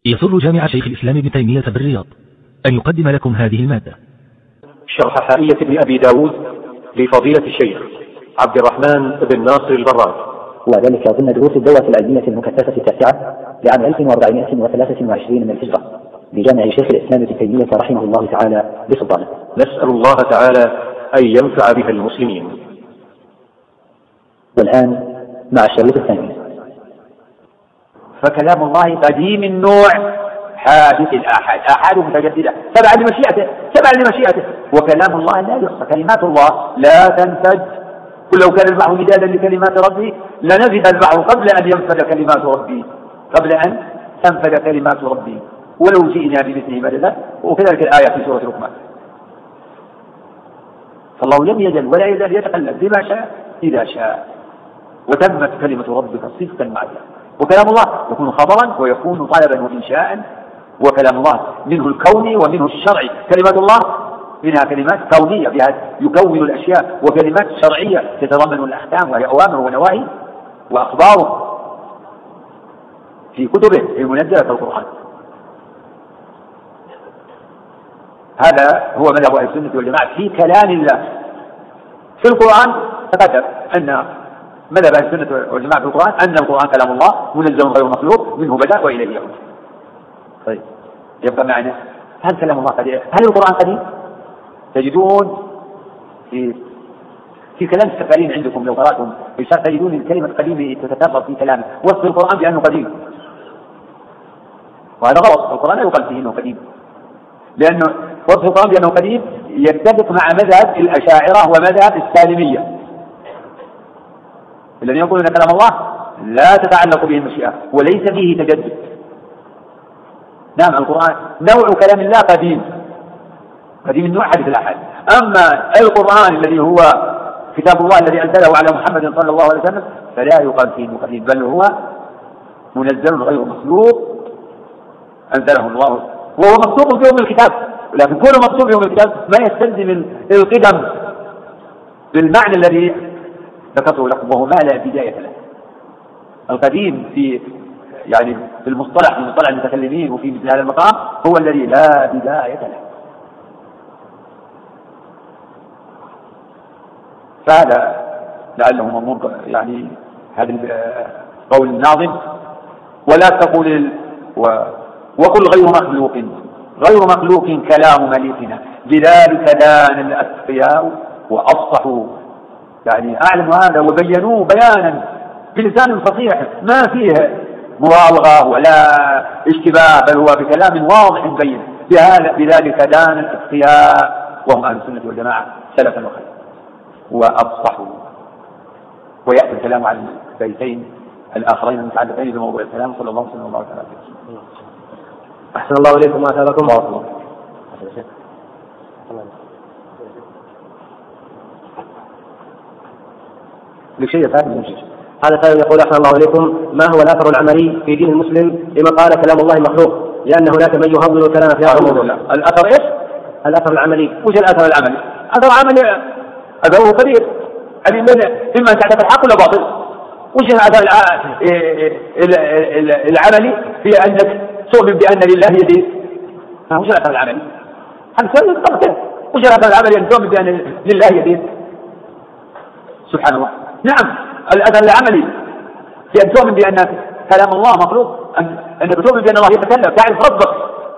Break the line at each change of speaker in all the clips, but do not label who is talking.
يسر جامع شيخ الإسلام ابن تيمية بالرياض أن يقدم لكم هذه المادة.
شرح حائية ابن أبي داود لفضيلة الشيخ عبد الرحمن بن ناصر البراك،
وذلك ضمن دروس الدورة العلمية المكثفة التاسعة لعام 1423 من الهجرة بجامع شيخ الإسلام ابن تيمية رحمه الله تعالى بسلطانه.
نسأل الله تعالى أن ينفع بها المسلمين.
والآن مع الشريط الثاني.
فكلام الله قديم النوع حادث الآحاد، آحاد متجددة تبع لمشيئته، وكلام الله لا يحصى، كلمات الله لا تنفد. قل لو كان البحر مدادا لكلمات ربي لنفد البحر قبل أن ينفد كلمات ربي، قبل أن تنفد كلمات ربي ولو جئنا بمثله مددا. وكذلك الآية في سورة لقمان. فالله لم يزل ولا يزال يتقلب بما شاء إذا شاء، وتمت كلمة ربك صدقا معها. وكلام الله يكون خبرا ويكون طلبا وإنشاء، وكلام الله منه الكوني ومنه الشرعي. كلمات الله منها كلمات كونية بها يكون الأشياء، وكلمات شرعية تتضمن الأحكام وهي أوامر ونواهي وأخبار في كتبه المنزلة في القرآن. هذا هو مذهب أهل السنة والجماعة في كلام الله. في القرآن تقدم أن مذهب أهل السنة والجماعة في القرآن أن القرآن كلام الله منزل غير مخلوق، منه بدأ وإليه يعود. طيب يبقى معنا هل كلام الله قديم؟ هل القرآن قديم؟ تجدون في كلام السفارين عندكم لو قرأتم تجدون الكلمة القديمة تتكرر في كلامه، وصف القرآن بأنه قديم، وهذا غلط. القرآن لا يقال فيه أنه قديم، لأنه وصف القرآن بأنه قديم يتفق مع مذهب الأشاعرة ومذهب السالمية الذين يقولون أن كلام الله لا تتعلق به المشيئة وليس فيه تجدد. نعم القرآن نوع كلام الله قديم النوع حديث الآحاد. أما القرآن الذي هو كتاب الله الذي أنزله على محمد صلى الله عليه وسلم فلا يقال فيه قديم، بل هو منزل غير مخلوق أنزله الله، وهو مكتوب في أم الكتاب. لكن كل مكتوب في أم الكتاب ما يستلزم القدم بالمعنى الذي ذكرته لكم، وهو ما لا بداية له. القديم في المصطلح المتكلمين وفي مثل هذا المقام هو الذي لا بداية له. فهذا لعله مضمون هذا قول الناظم: ولا تقل وقل غير مخلوق كلام مليكنا بذلك دان الأتقياء وأفصحوا. أعلموا هذا وبينوه بيانا بلسان فصيح ما فيه مراوغة ولا اشتباه، بل هو بكلام واضح بين. بذلك دان الأتقياء وهم أهل السنة والجماعة سلفا وخلفا وأفصحوا. ويأتي الكلام عن البيتين الآخرين المتعلقين بموضوع الكلام. صلى الله عليه وسلم.
أحسن الله إليكم وأثابكم بارك الله.
لشيء ثاني.
هذا ثاني يقول: أحسن الله إليكم، ما هو الأثر العملي في دين المسلم لمن قال كلام الله مخلوق، لأن هناك من يفضل الكلام في هذا الموضوع؟
الأثر إيش؟
الأثر العملي.
وش الأثر العملي؟ أثر عملي أثره كبير، إما أن تعتقد الحق ولا باطل. وش الأثر العملي في أنك تؤمن بأن لله يدين؟ وش الأثر العملي؟ وش الأثر العملي أن تؤمن بأن لله يدين؟ سبحان الله. نعم الأثر العملي في أن تؤمن بأن كلام الله مخلوق، أنك تؤمن بأن الله يتكلم، تعرف ربك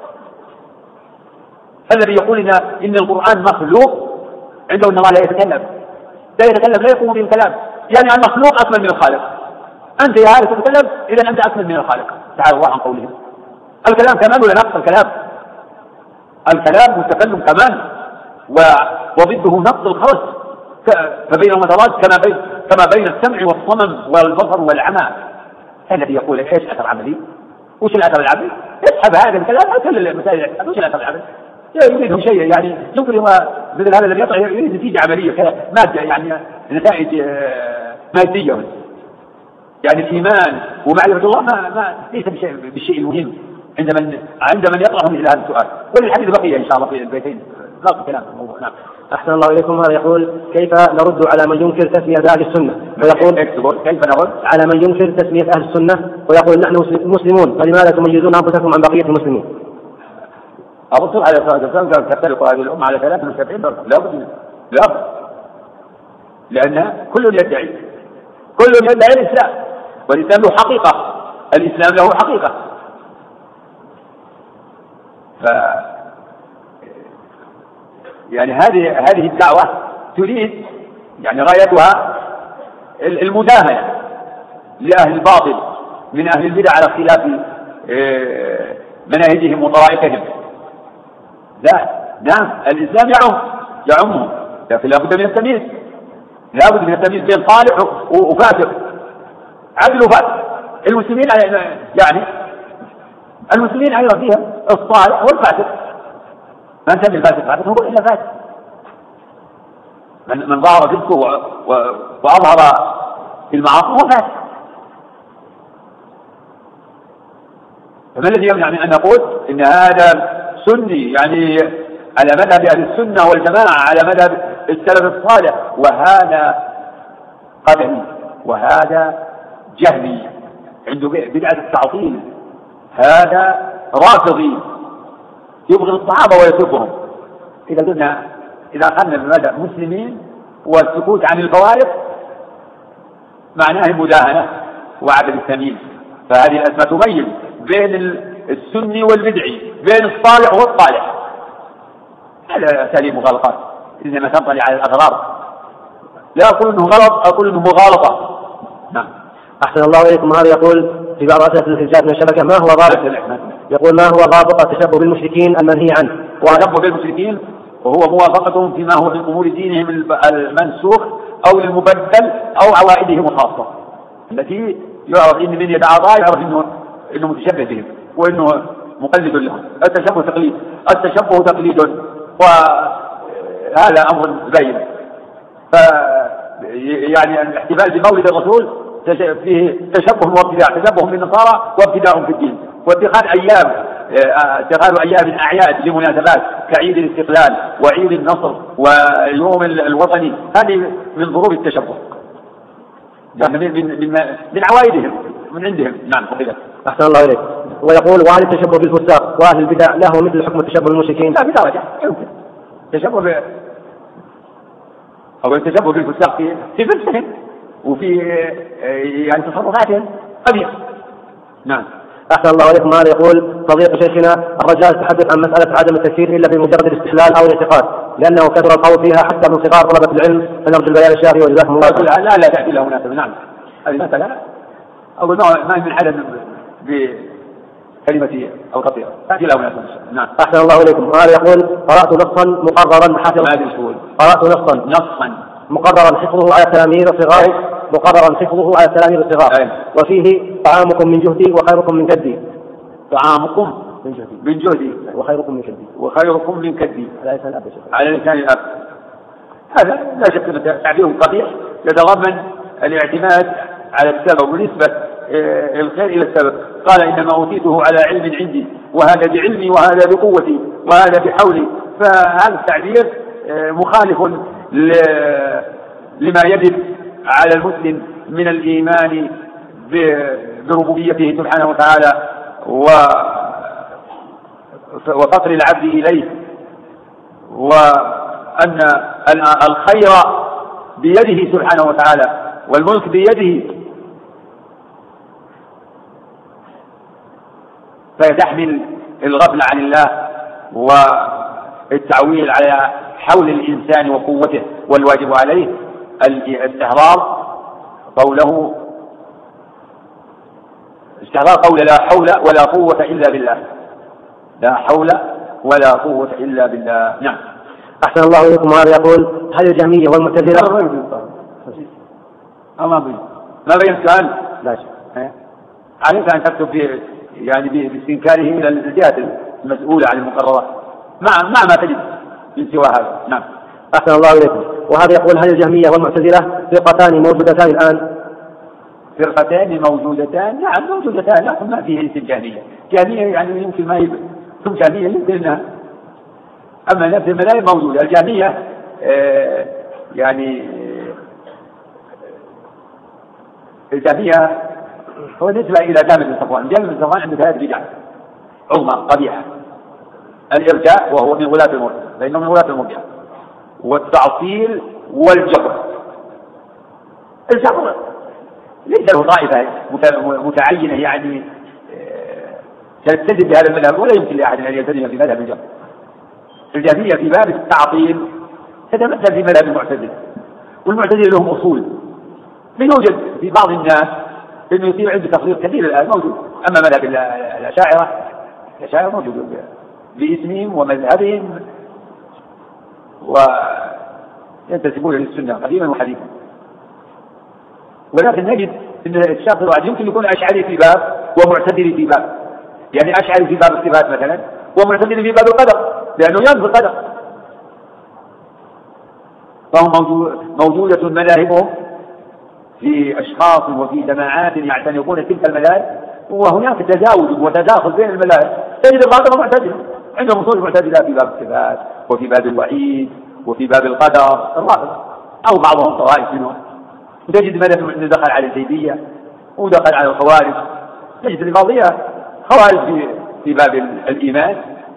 الذي يقول إن القرآن مخلوق عنده أن الله لا يتكلم، لا يقوم بالكلام، المخلوق أكمل من الخالق. أنت يا هذا تتكلم، إذا أنت أكمل من الخالق. تعالى الله عن قوله. الكلام كمال ولا نقص؟ الكلام والتكلم كمال، وضده نقص الخرس، فبينهما تضاد كما بين السمع والصمم والبصر والعمى. الذي يقول ايش اثر عملي؟ وش الاثر العملي؟ اسحب هذا الكلام كل المسائل. وش الاثر العملي؟ يريد شيء يمكن هو مثل هذا الذي يطلع يريد نتيجه عمليه ماده، نتائج ماديه، الايمان ومعرفه الله ما ليس بالشيء المهم عند من يطرح مثل هذا السؤال. وللحديث بقيه ان شاء الله في البيتين باقي كلام في الموضوع. نعم.
أحسن الله إليكم. هذا يقول كيف نرد على من ينكر تسمية أهل السنة ويقول
كيف نرد
على من ينكر تسمية أهل السنة ويقول نحن مسلمون فلماذا تميزون أنفسكم عن بقية المسلمين؟
الرسول عليه الصلاة والسلام قال تفترق هذه الأمة على 73 فرقة لا بد لأن كل يدعي الإسلام، والإسلام له حقيقة، الإسلام له حقيقة. يعني هذه الدعوة تريد يعني غايتها المداهنة لأهل الباطل من أهل البدع على اختلاف مناهجهم وطرائقهم. نعم الإسلام يعمهم، لكن لا بد من التمييز بين صالح وفاسق، عدل وفاسق. المسلمين أيضا فيها الصالح والفاسق، ما نسمي الفاسق فاسق هو إلا فاسق من ظهر فسقه وأظهر في المعاصي هو فاسق. فما الذي يمنع من أن نقول إن هذا سني يعني على مذهب أهل السنة والجماعة، على مذهب السلف الصالح، وهذا قدري وهذا جهلي عنده بدعة التعطيل، هذا رافضي يبغض الصحابة ويسبهم. إذا أخذنا بمذهب مسلمين والسكوت عن الفوارق معناه المداهنة وعدم التمييز. فهذه الأسماء تميز بين السني والبدعي، بين الصالح والطالح. هذا أساليب مغالطات إنما تنطلي على الأغراض، لا أقول أنه غلط، أقول أنه مغالطة. نعم.
أحسن الله إليكم. هذا يقول في بعض أسئلة التلفزيون من الشبكة ما هو ضابط التشبه بالمشركين المنهي عنه؟
والتشبه بالمشركين وهو موافقتهم فيما هو من أمور دينهم المنسوخ أو المبدل أو عوائدهم الخاصة التي يعرف إن من يتعاطى يعرف إنه متشبه بهم وإنه مقلد لهم. التشبه تقليد وهذا أمر باين. يعني الاحتفال بمولد الرسول فيه تشبه وابتداع، تشبه بالنصارى وابتداع في الدين، واتخاذ أيام أعياد لمناسبات كعيد الاستقلال وعيد النصر واليوم الوطني، هذه من ظروف التشبه من عوائدهم من عندهم. نعم فضيلة.
أحسن الله إليك. ويقول وهل التشبه بالفساق وأهل البدع له مثل حكم التشبه بالمشركين؟
لا بدرجة يمكن التشبه بالفساق في فلسفهم وفي يعني تصرفاتهم قبيح. نعم.
أحسن الله عليكم. هذا يقول فضيلة شيخنا الرجال تحدث عن مسألة عدم التكفير إلا بمجرد الاستحلال أو الاعتقاد لأنه كثر القول فيها حتى من صغار طلبة العلم، فنرجو البيان الشافي وجزاكم الله خيرا.
لا تأتي له مناسبة. نعم هذه مسألة أقول ما من حدث بكلمة أو قطيعة تأتي له مناسبة. نعم.
أحسن الله عليكم. وهذا يقول قرأت نصا مقررا مقررا حفظه على التلاميذ الصغار وفيه طعامكم من جهدي وخيركم من كدي.
طعامكم من جهدي وخيركم من كدي على لسان الأب. هذا لا شك أن تعبير قبيح يتضمن الاعتماد على السبب ونسبة الخير إلى السبب. قال إنما أوتيته على علم عندي وهذا بعلمي وهذا بقوتي وهذا بحولي. فهذا التعبير مخالف لما يجب على المسلم من الإيمان بربوبيته سبحانه وتعالى وفقر العبد إليه، وأن الخير بيده سبحانه وتعالى والملك بيده، فيتحمل الغفلة عن الله والتعويل على حول الإنسان وقوته. والواجب عليه استحضار قول لا حول ولا قوة إلا بالله. لا حول ولا قوة إلا بالله. نعم.
أحسن الله إليكم. هذا يقول هل الجهمية والمعتزلة
ما بين السؤال
لا شيء
عليك أن تكتب يعني باستنكاره إلى الجهات المسؤولة عن المقررات ما تجد من سوى هذا. نعم.
أحسن الله إليكم. وهذا يقول هل الجهمية والمعتزلة فرقتان موجودتان الآن؟
فرقتان موجودتان. نعم موجودتان، لكن ما فيه اسم جهمية يعني يمكن ما ثم جهمية يمكن أنها أما نفس المذاهب موجودة. الجهمية يعني الجهمية هو نسبة إلى جامع بن صفوان. جامع بن صفوان عنده 3 بدع عظمى قبيحة: الإرجاء وهو من غلاة المرجع، فإنه من غلاة المرجع، والتعطيل والجبر. الجبر ليس له طائفة متعينة يعني تلتزم بهذا المذهب، ولا يمكن لأحد أن يلتزم في مذهب الجبر. الجهمية في باب التعطيل تتمثل في مذهب المعتزلة، والمعتزلة لهم أصول. من يوجد في بعض الناس إنه يصير عنده تفريط كثير الآن موجود. أما مذهب الأشاعرة موجود باسمهم ومذهبهم، وينتسبون للسنة قديما وحديثا. ولكن نجد أن الشخص الواحد يمكن يكون أشعري في باب ومعتزلي في باب، يعني أشعري في باب الصفات مثلا ومعتزلي في باب القدر، لأنه ينفي القدر. فهم موجودة مذاهبهم في أشخاص وفي جماعات يعتنقون تلك المذاهب، وهناك تزاوج وتداخل بين المذاهب. تجد بعضهم معتزلة عندهم أصول معتزلة في باب الصفات وفي باب الوعيد وفي باب القدر الرافض، أو بعضهم طوائف منهم. تجد مذهب دخل على الزيدية ودخل على الخوارج. تجد البعضية خوارج في باب الإيمان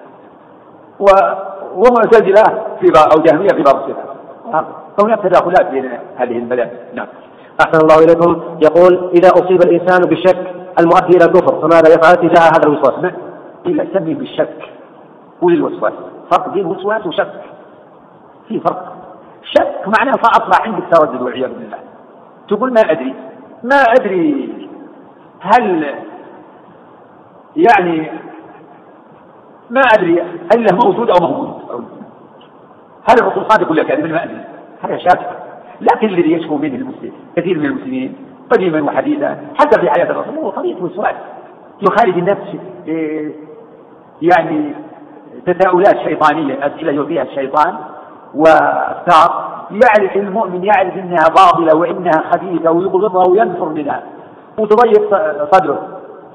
ومعتزلة في باب أو جهمية في باب الصفات. فهناك تداخلات بين هذه المذاهب. نعم.
أحسن الله إليكم. يقول: إذا أصيب الإنسان بالشك المؤدي إلى الكفر فماذا يفعل تجاه هذا الوسواس؟
إلا سمي بالشك وللوسواس فرق بين وسواس وشك. في فرق. شك معناه فأصبح عندك تردد والعياذ بالله، تقول ما أدري هل يعني ما أدري هل له موجود أو موجود، هل الرسول صادق ولا كاذب، ما أدري. هذا شك. لكن الذي يشكو منه المسلم كثير من المسلمين قديما وحديثا حتى في حياة الرسول هو قضية وسواس يخالج النفس، يعني تساؤلات شيطانية، أسئلة يلقيها الشيطان وأفكار يعرف المؤمن يعرف إنها باطلة وإنها خبيثة ويبغضها وينفر منها وتضيق صدره،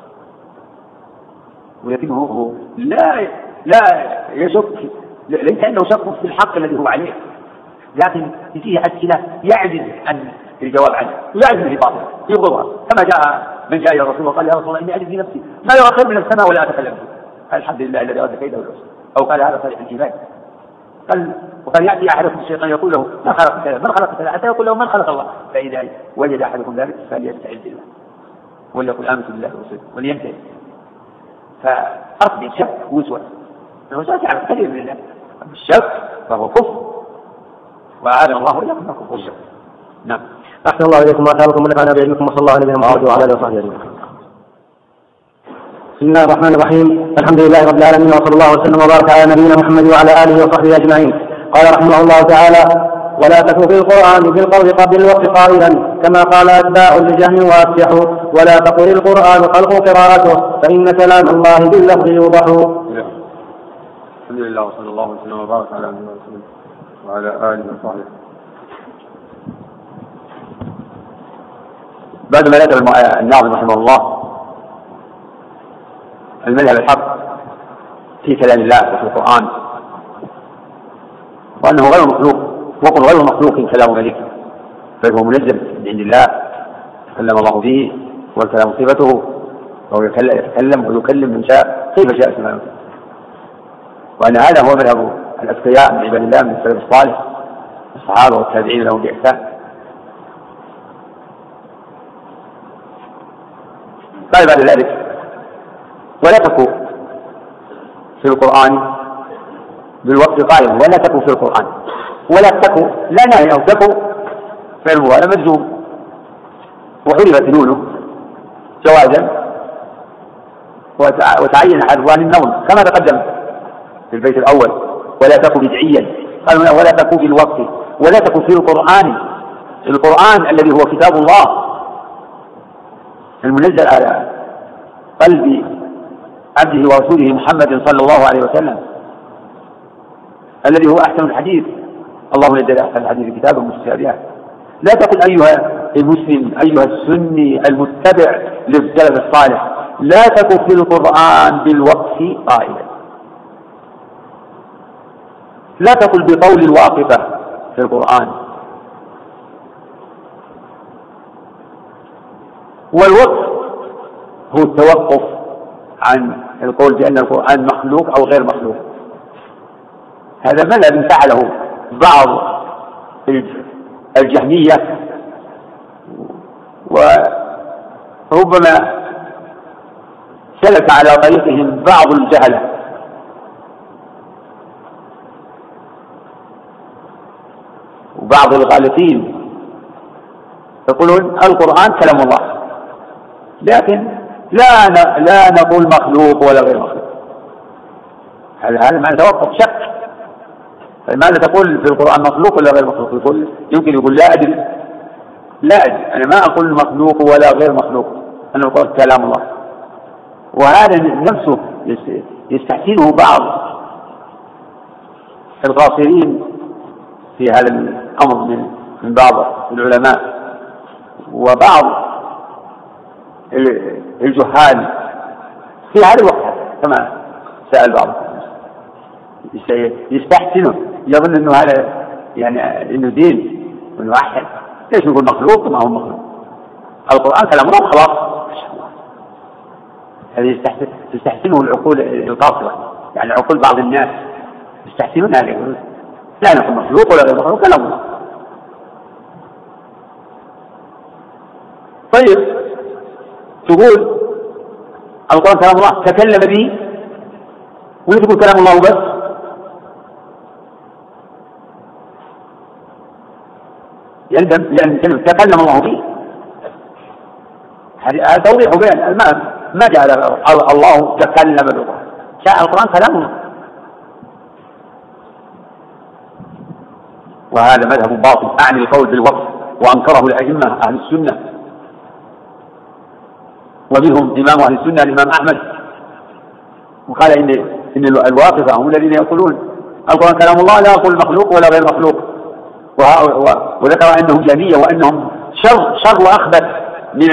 ولكنه هو لا يشك، ليس عنده شك في الحق الذي هو عليه، لكن فيه أسئلة يعجز عن الجواب عنها ويعجز في باطل يبغضها. كما جاء من جاء إلى الرسول وقال: يا رسول الله إني أجد في نفسي ما يرى خير من السماء ولا أتكلم فيه. قال: الحمد لله الذي رد كيده والعسر. أو قال: هذا صالح الإيمان. وقال: يأتي أحدكم الشيطان يقول له: من خلق كذا حتى يقول له: من خلق الله. فإذا وجد أحدكم ذلك فليستعذ بالله وليقل آمنت بالله ورسوله ولينتهي. فأصل الشك وسوس، الوسواس يعرف كثير من الله. الشك فهو كفر، وأعاذنا الله وإياكم من كفر الشك. نعم.
أحسن الله إليكم وأثابكم ونفعنا بعلمكم وصلى الله على نبينا محمد وعلى آله وصحبه أجمعين. بسم الله الرحمن الرحيم. الحمد لله رب العالمين وصلى الله وسلم وبارك على نبينا محمد وعلى آله وصحبه أجمعين. قال رحمه الله تعالى: ولا تك في القرآن بالقول قبل الوقت قائلا كما قال أتباع لجهم وأفسحوا، ولا تقل القرآن خلق قراءته فإن كلام الله باللفظ يوضح.
الحمد لله وصلى الله وسلم وبارك على نبينا محمد وعلى آله وصحبه.
بعد ما ذكر الناظم رحمه الله المذهب الحق في كلام الله وفي القرآن، وأنه غير مخلوق، وقل غير مخلوق كلام ملك، بل هو منزل من عند الله تكلم الله به، والكلام صفته، وهو يتكلم ويكلم من شاء كيف شاء سبحانه. وأن هذا هو مذهب الأتقياء من عباد الله من السلف الصالح الصحابة والتابعين لهم بإحسان. قال بعد ذلك: ولا تكو في القرآن بالوقت قائم، ولا تكو في القرآن، ولا تكو لا نهي أو تكو فعل مضارع مجزوم وحذفت نونه جوازا وتعين حذفان النظم كما تقدم في البيت الأول: ولا تكو بدعيا. قالوا: ولا تكو بالوقت، ولا تكو في القرآن الذي هو كتاب الله المنزل على قلب عبده ورسوله محمد صلى الله عليه وسلم، الذي هو أحسن الحديث. الله نزل أحسن الحديث كتابا متشابها. لا تقل أيها المسلم أيها السني المتبع للسلف الصالح: لا تكن في القرآن بالوقف قائلا. لا تقل بقول الواقفة في القرآن. والوقف هو التوقف عن القول بأن القرآن مخلوق أو غير مخلوق. هذا مذهب فعله بعض الجهمية، وربما سلك على طريقهم بعض الجهلة، وبعض الغالطين يقولون القرآن كلام الله، لكن لا نقول مخلوق ولا غير مخلوق. هذا معنى توقف شك. فلماذا تقول في القرآن مخلوق ولا غير مخلوق؟ يمكن يقول لا أدري، أنا ما أقول مخلوق ولا غير مخلوق، أنا أقول كلام الله. وهذا نفسه يستحسنه بعض القاصرين في هذا الأمر من بعض العلماء وبعض الجهال في هذا الوقت، كما سأل بعض يستحسنه، يظن أنه هذا يعني أنه دين وأنه أحسن. ليش نقول مخلوق ما هو مخلوق؟ القرآن كلام الله خلاص. هذا يستحسنه العقول القاصرة، يعني عقول بعض الناس يستحسنون هذا، يقولون لا نقول مخلوق ولا غير مخلوق، كلام الله. طيب تقول القرآن كلام الله تكلم به، ولا تقول كلام الله بس؟ يلزم لأن تكلم الله به. هذا توضيح بين ما جعل الله تكلم بالقرآن، جاء القرآن كلامه. وهذا مذهب باطل أعني القول بالوقف، وأنكره الأئمة أهل السنة، ومنهم إمام أهل السنة الإمام أحمد، وقال إن الواقفة هم الذين يقولون القرآن كلام الله لا يقول مخلوق ولا غير مخلوق. وذكر أنهم جهمية، وأنهم شر وأخبث من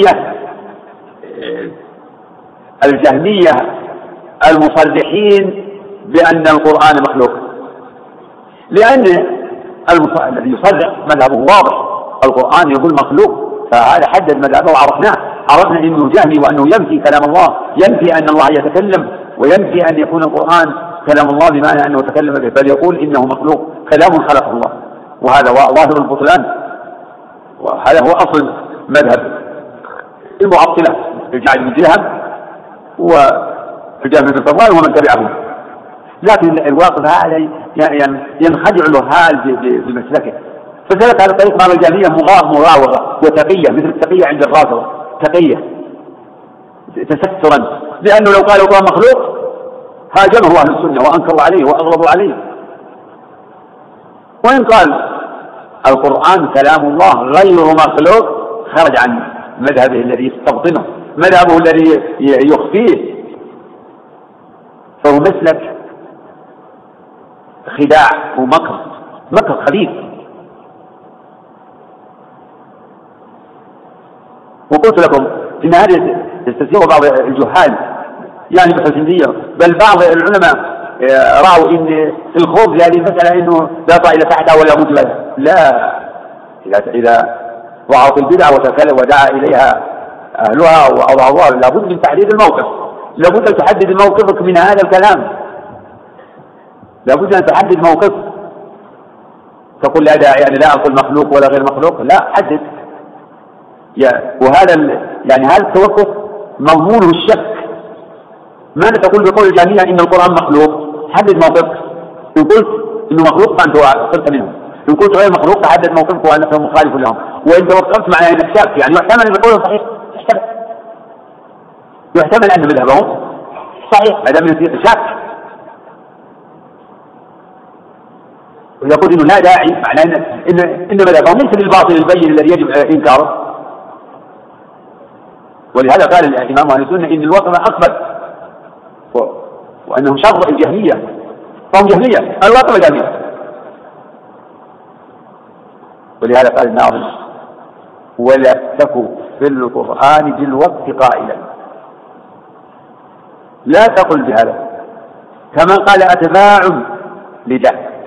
الجهمية المصرحين بأن القرآن مخلوق، لأن الذي يصرح مذهبه واضح، القرآن يقول مخلوق، فهذا حدد مذهبه وعرفناه. عرفنا أنه جهمي، وأنه ينفي كلام الله، ينفي أن الله يتكلم، وينفي أن يكون القرآن كلام الله بمعنى أنه تكلم به، بل يقول إنه مخلوق، كلام خلقه الله. وهذا ظاهر البطلان، وهذا هو أصل مذهب المعطلة الجعد بن درهم والجهم بن صفوان ومن تبعهم. لكن الواقف هذا ينخدع له حال بمسلكه، فسلك هذا الطريق مع الجهمية مراوغة وتقية، مثل التقية عند الرافضة، تقية تسترا، لأنه لو قال القرآن مخلوق هاجمه أهل السنة وأنكروا عليه وأغضبوا عليه. وإن قال القرآن كلام الله غير مخلوق خرج عن مذهبه الذي يستبطنه، مذهبه الذي يخفيه، فهو مسلك خداع ومكر خبيث. وقلت لكم إن هذا يستسيغ بعض الجهال يعني بحسنية، بل بعض العلماء رأوا إن الخوض لهذه المسألة إنه لا طائل تحتها ولا بد لها. لا، إذا وعظ البدع وتكلم ودعا إليها أهلها وأضعوها لابد من تحديد الموقف، لابد أن تحدد موقفك من هذا الكلام، لابد أن تحدد موقفك. تقول لا داعي يعني لا أقول مخلوق ولا غير مخلوق، لا، حدد. وهذا يعني هذا التوقف مضمونه الشك. ماذا تقول بقول الجهمية إن القرآن مخلوق؟ حدد موقفك. إن قلت إنه مخلوق فأنت قلت منه، إن قلت غير مخلوق فحدد موقفك وأنك مخالف لهم. وإن توقفت معناه أنك شاك، يعني يحتمل أن القول صحيح، يحتمل أن مذهبهم صحيح، هذا من شاك. ويقول إنه لا داعي، معناه إن مذهبهم ليس بالباطل البين الذي يجب إنكاره. ولهذا قال الإمام أهل السنة إن الوقف أكبر، وأنهم شر الجهمية، فهم جهمية، الواقع جهمية. ولهذا قال الناظم ولا تكن في القرآن بالوقت قائلا، لا تقل بهذا، كما قال أتباع لده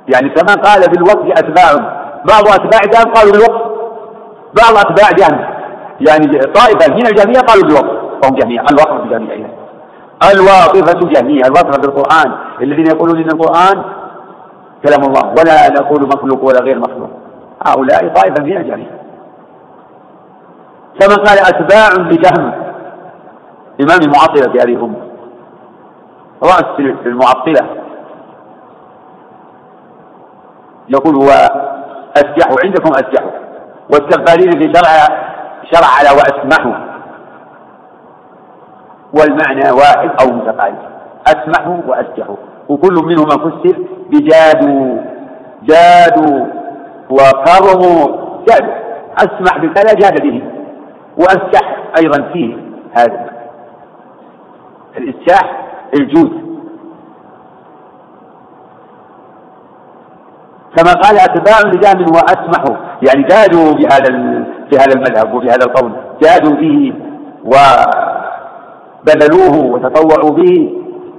يعني كما قال بالوقت أتباع، بعض أتباع جهم قالوا بالوقت، بعض أتباع جهم يعني طائفة من الجهمية قالوا بالوقت، فهم جميعا الواقفة الجهمية، الواقفة جميعا الواقفة بالقرآن، الذين يقولون إن القرآن كلام الله ولا نقول مخلوق ولا غير مخلوق، هؤلاء طائفة من الجهمية. كما قال أتباع لجهم إمام المعطلة في هذه الأمة، رأس المعطلة، يقول هو أسجحوا عندكم أسجحوا، والسفارين في شرع على وأسمحوا، والمعنى واحد أو متقارب، أسمحوا وأسجحوا، وكل منهما فسر بجادوا، جادوا وكرموا، جادوا، أسمح بكذا جاد به، وأسجح أيضا فيه هذا الإسجاح الجود. كما قال أتباع لجهم وأسمحوا، يعني جادوا في هذا المذهب وفي هذا القول، جادوا به وبذلوه وتطوعوا به،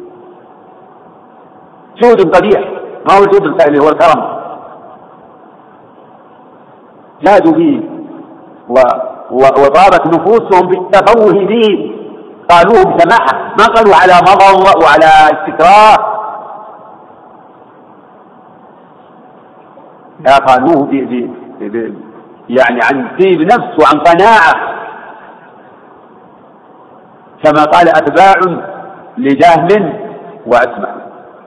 جود قبيح ما هو الجود الفعلي، هو الكرم، جادوا به وطابت نفوسهم بالتفوه به، قالوه بسماحة، ما قالوا على مضض وعلى استكراه، لا قالوه يعني عن طيب نفس وعن قناعة، كما قال أتباع لجهم وأسمع.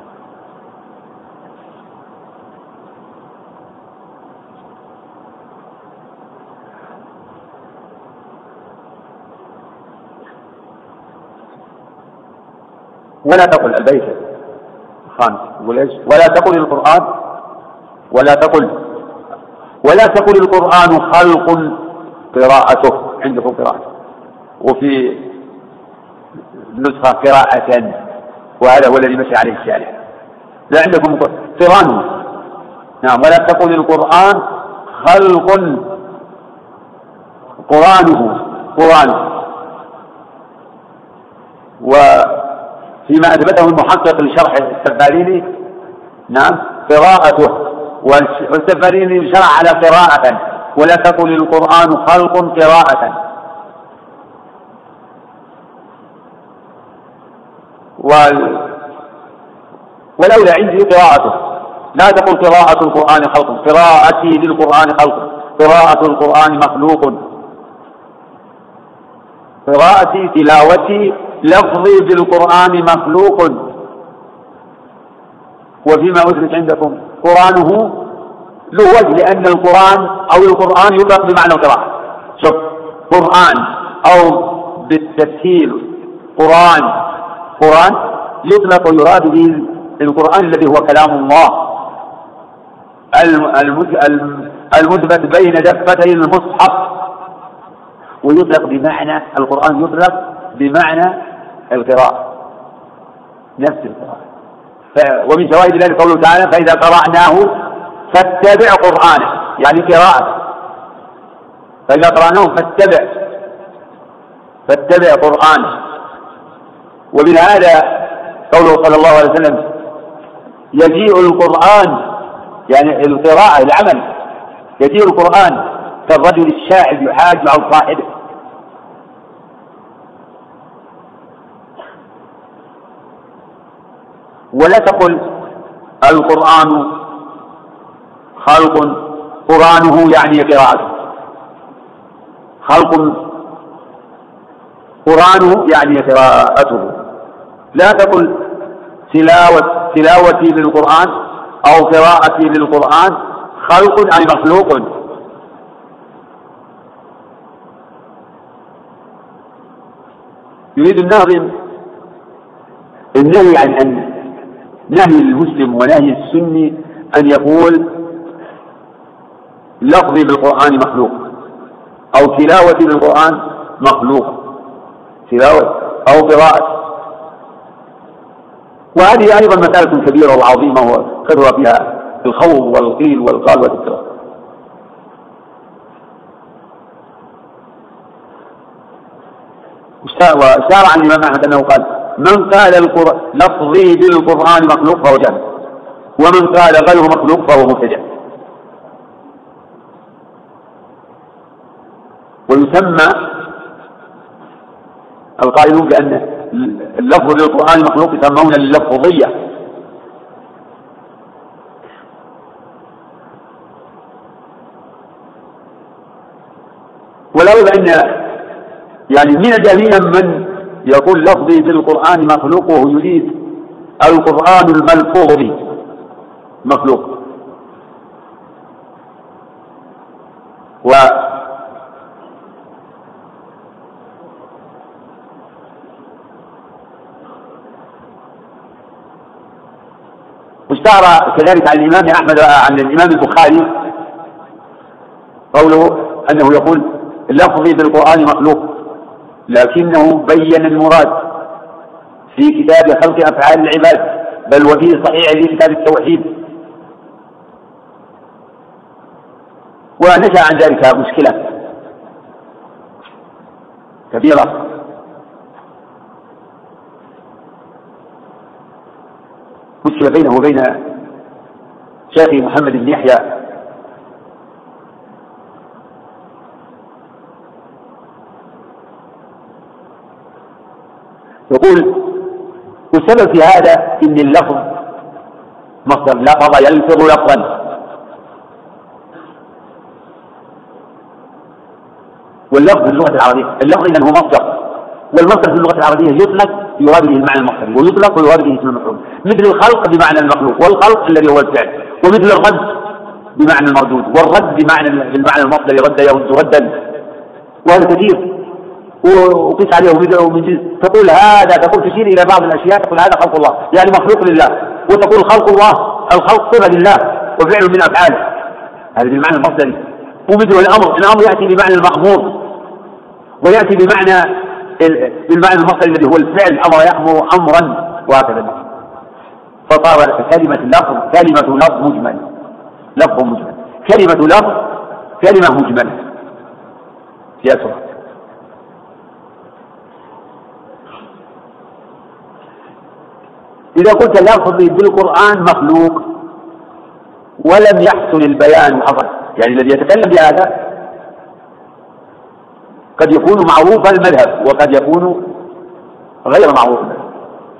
ولا تقل البيت خامس ولا تقل القرآن ولا تقل القرآن خلق قراءته، عندكم قراءة، وفي نسخة قراءة، وهذا هو الذي مشى عليه الشارع، لا عندكم قرآن. نعم، ولا تقل القرآن خلق قرآنه، وفيما أثبته المحقق لشرح السفاريني نعم قراءته، والسفاريني شرع على قراءة، ولا تقل القرآن خلق قراءة. والأولى عندي قراءته، لا تقل قراءة القرآن خلق، قراءتي للقرآن خلق، قراءة القرآن مخلوق، قراءتي تلاوتي لفظي بالقرآن مخلوق. وفيما أثبت عندكم قرآنه له وجه، لأن القرآن أو القرآن يطلق بمعنى القراءة، شوف قرآن أو بالتسهيل قرآن يطلق ويراد به القرآن الذي هو كلام الله المثبت بين دفتي المصحف، ويطلق بمعنى القرآن يطلق بمعنى القراءة، نفس القراءة. ومن شواهد ذلك قوله تعالى فإذا قرأناه فاتبع قرآنه، يعني قراءة، فإذا قرأناه فاتبع قرآنه. ومن هذا قوله صلى الله عليه وسلم يجيء القرآن، يعني القراءة العمل، يجيء القرآن كالرجل الشاعر يحاج مع صاحبه. ولا تقل القرآن خلق قرآنه يعني قراءته، خلق قرآنه يعني قراءته. لا تقل تلاوتي للقرآن أو قراءتي للقرآن خلق أي مخلوق. يريد الناظم النهي عن أن نهي المسلم ونهي السني أن يقول لفظي بالقرآن مخلوق أو تلاوتي بالقرآن مخلوق، تلاوة أو قراءة. وهذه أيضا مسألة كبيرة وعظيمة وكثر فيها الخوض والقيل والقال والتكرار. وشار عن الإمام أحمد أنه قال من قال لفظي بالقرآن مخلوق فهو جاهل، ومن قال غير مخلوق فهو مبتدع. ويسمى القائلون بأن اللفظ للقرآن مخلوق يسمون اللفظية، ولو أن يعني من جميع من يقول لفظي بالقرآن مخلوق وهو يريد القرآن الملفوظ به مخلوق. واشتهر كذلك عن الإمام أحمد عن الإمام البخاري قوله أنه يقول لفظي بالقرآن مخلوق، لكنه بين المراد في كتاب خلق أفعال العباد بل وفي صحيح في كتاب التوحيد. ونشأ عن ذلك مشكلة كبيرة، مشكلة بينه وبين شيخي محمد بن يحيى يقول والسبب في هذا إن اللفظ مصدر لفظ يلفظ لفظا، واللفظ في اللغة العربية اللفظ إذن هو مصدر، والمصدر في اللغة العربية يطلق يراد به المعنى المصدري ويطلق ويراد به اسم المفعول، مثل الخلق بمعنى المخلوق والخلق الذي هو الفعل، ومثل الرد بمعنى المردود والرد بالمعنى المصدري رد يرد ردا، وهذا كثير وقيس عليه ومن جزء. تقول هذا تقول تشير إلى بعض الأشياء تقول هذا خلق الله يعني مخلوق لله، وتقول خلق الله الخلق صفة لله وفعل من أفعاله، هذا بالمعنى المصدري. ومثل الأمر يأتي بمعنى المأمور ويأتي بالمعنى المصدري الذي هو الفعل أمر يأمر أمرا وهكذا. فصار كلمة لفظ مجمل، لفظ مجمل، كلمة لفظ كلمة مجملة في أسرع. إذا قلت لفظي بالقرآن مخلوق ولم يحسن البيان أصلا، يعني الذي يتكلم بهذا قد يكون معروف المذهب وقد يكون غير معروف المذهب.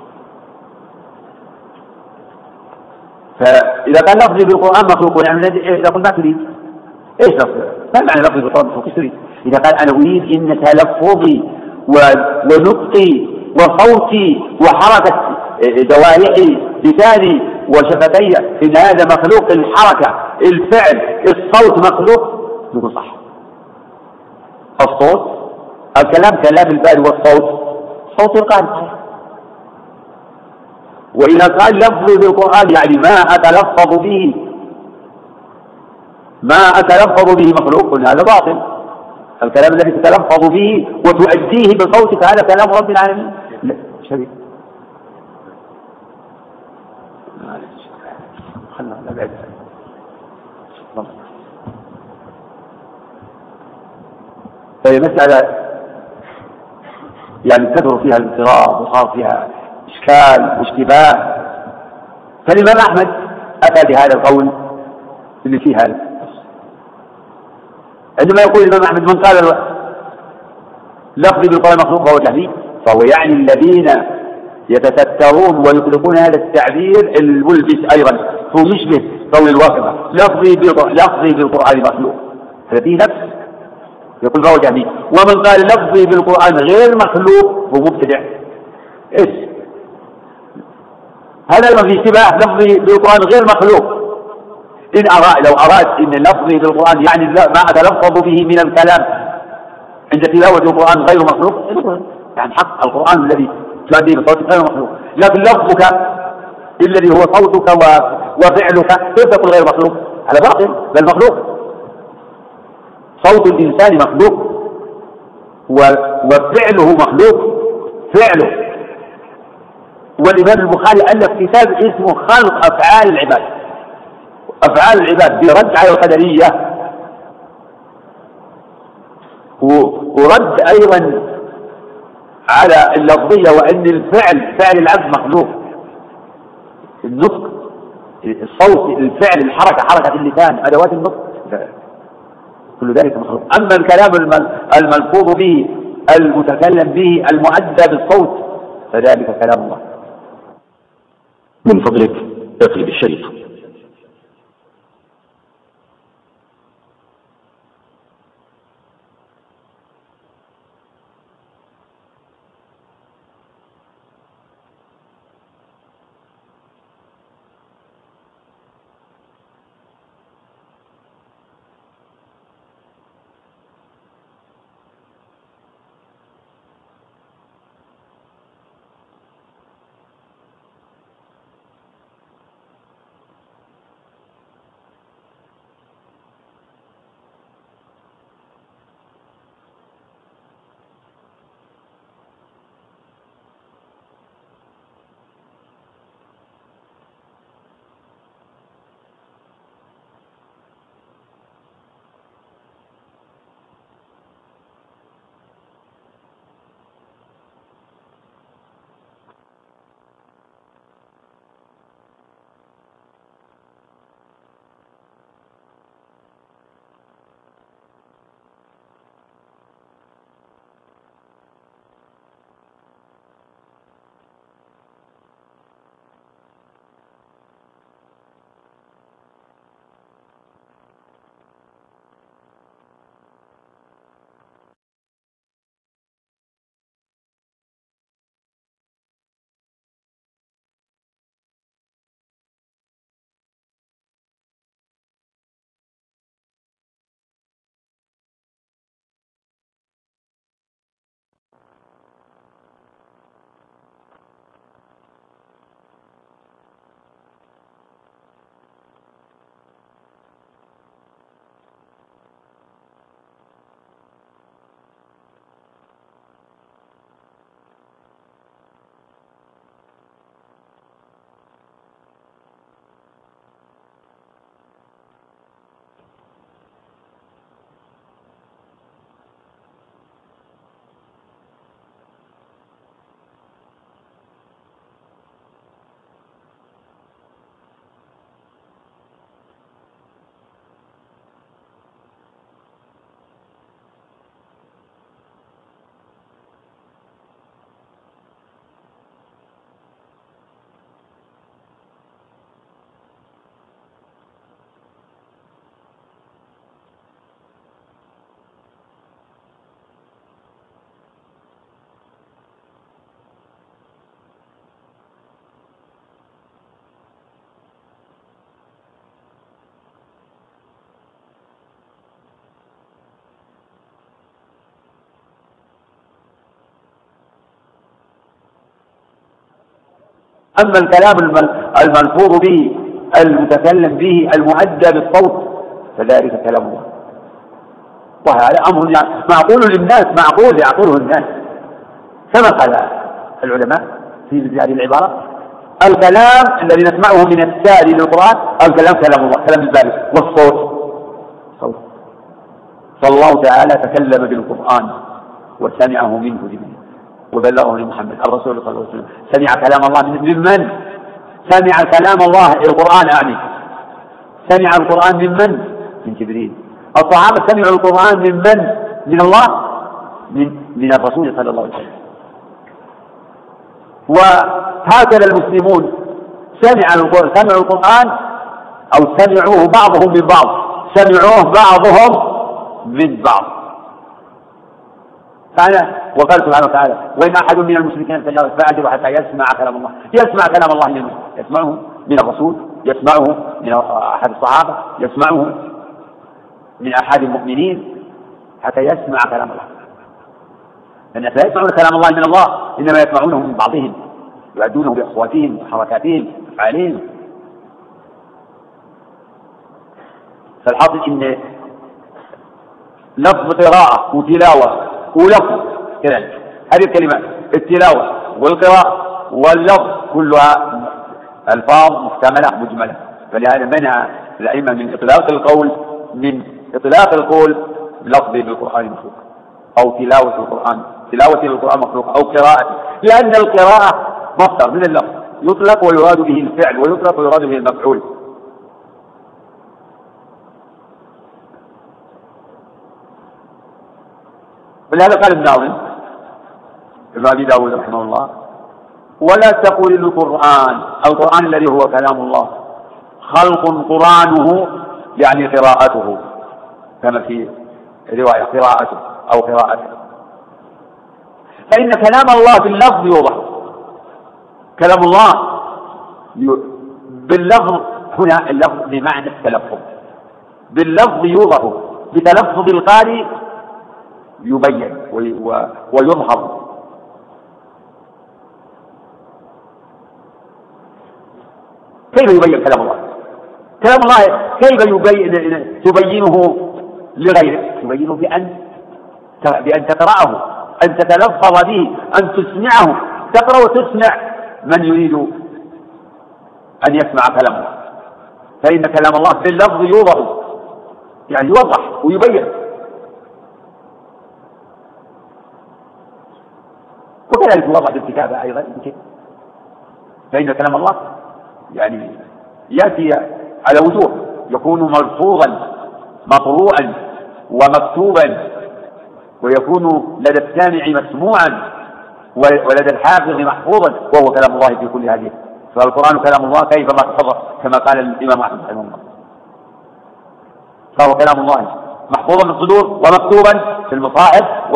فإذا كان لفظي بالقرآن مخلوق يعني إذا قلت ما تريد إيش لفظي؟ ما معنى لفظي بالقرآن مخلوق؟ إيش تريد؟ إذا قال أنا أريد إن تلفظي ونطقي وصوتي وحركة جوارحي لساني وشفتي إن هذا مخلوق، الحركة الفعل الصوت مخلوق، يقول صح. الصوت الكلام كلام البال والصوت صوت القلب. وإذا قال لفظي بالقرآن يعني ما أتلفظ به مخلوق، هذا باطل. الكلام الذي تتلفظ به وتؤديه بصوتك هذا كلام رب العالمين. لا شبيه فهي مسألة يعني كثر فيها الاضطراب وصار فيها إشكال واشتباه. فالإمام أحمد أتى بهذا القول اللي فيه هذا. عندما يقول الإمام أحمد من قال لفظي بالقرآن مخلوق فهو تحريف، فهو يعني الذين يتسترون ويطلقون هذا التعبير الملبس أيضا هو يشبه قول الواقفة لفظي بالقرآن مخلوق، ففيه نفس يقول فهو تحريف. ومن قال لفظي بالقرآن غير مخلوق هو مبتدع. إيش هذا في اشتباه؟ لفظي بالقرآن غير مخلوق لو أراد إن لفظي بالقرآن يعني ما أتلفظ به من الكلام عند تلاوة القرآن غير مخلوق، يعني حق القرآن الذي تؤديه بصوتك غير مخلوق، لكن لفظك الذي هو صوتك وفعلك كيف تقول غير مخلوق؟ على باطل، بل مخلوق. صوت الإنسان مخلوق وفعله مخلوق فعله. والإمام البخاري ألف كتاب اسمه خلق أفعال العباد، أفعال العباد برد على القدرية ورد أيضا على اللفظية، وأن الفعل فعل العبد مخلوق، النطق الصوت، الفعل، الحركة، حركة اللسان، أدوات النطق، كل ذلك مخلوق. أما الكلام الملفوظ به المتكلم به المؤدى بالصوت فذلك كلام الله.
من فضلك اقلب الشريط.
أما الكلام الملفوظ به المتكلم به المؤدى بالصوت فذلك كلام الله، وهذا أمر معقول للناس، معقول يعقله الناس، كما قال العلماء في هذه العبارة: الكلام الذي نسمعه من التالي للقرآن الكلام كلام الله، كلام الباري، والصوت صوت. فالله تعالى تكلم بالقرآن وسمعه منه جبريل وبلغه لمحمد الرسول صلى الله عليه وسلم. سمع كلام الله ممن؟ سمع كلام الله القرآن، أعني سمع القرآن ممن؟ من جبريل. الصحابة سمعوا القرآن ممن؟ من الله، من الرسول صلى الله عليه وسلم. وهكذا المسلمون سمعوا القرآن أو سمعوه بعضهم من بعض، سمعوه بعضهم من بعض. وقال سبحانه وتعالى: وإن أحد من المشركين فأعجب حتى يسمع كلام الله. يسمع كلام الله منه، يسمعه من الرسول، يسمعه من أحد الصحابة، يسمعه من أحد المؤمنين، حتى يسمع كلام الله. الناس لا يسمعون كلام الله من الله، إنما يسمعونه من بعضهم، يؤدونه بأصواتهم وحركاتهم وأفعالهم. فالحاصل إن لفظ قراءة وتلاوة ولفظ كذلك، هذه الكلمات التلاوة والقراءة واللفظ كلها ألفاظ محتملة مجملة. فلهذا منع الأئمة من إطلاق القول بلفظ بالقرآن مخلوق أو تلاوة القرآن، تلاوة القرآن مخلوق أو قراءة، لأن القراءة مصدر من اللفظ، يطلق ويراد به الفعل، ويطلق ويراد به المفعول. ولهذا قال الناظم ابن أبي داود رحمه الله: ولا تقل القرآن الذي هو كلام الله خلق قرآنه، يعني قراءته، كما في رواية قراءته أو قراءته، فإن كلام الله باللفظ يوضح. كلام الله باللفظ هنا اللفظ بمعنى التلفظ، باللفظ يوضح، بتلفظ القارئ يبين ويظهر. كيف يبين كلام الله؟ كلام الله كيف تبينه لغيرك؟ تبينه بأن تقرأه، أن تتلفظ به، أن تسمعه، تقرأ وتسمع من يريد أن يسمع كلام الله. فإن كلام الله باللفظ يوضح، يعني يوضح ويبين. وكذلك يوضح بالكتابة أيضا، فإن كلام الله يعني يأتي على وجوه، يكون ملفوظا مقروءا ومكتوبا، ويكون لدى السامع مسموعا ولدى الحافظ محفوظا، وهو كلام الله في كل هذه. فالقرآن كلام الله كيفما حفظ، كما قال الإمام أحمد رحمه الله، فهو كلام الله محفوظا في الصدور ومكتوبا في المصاحف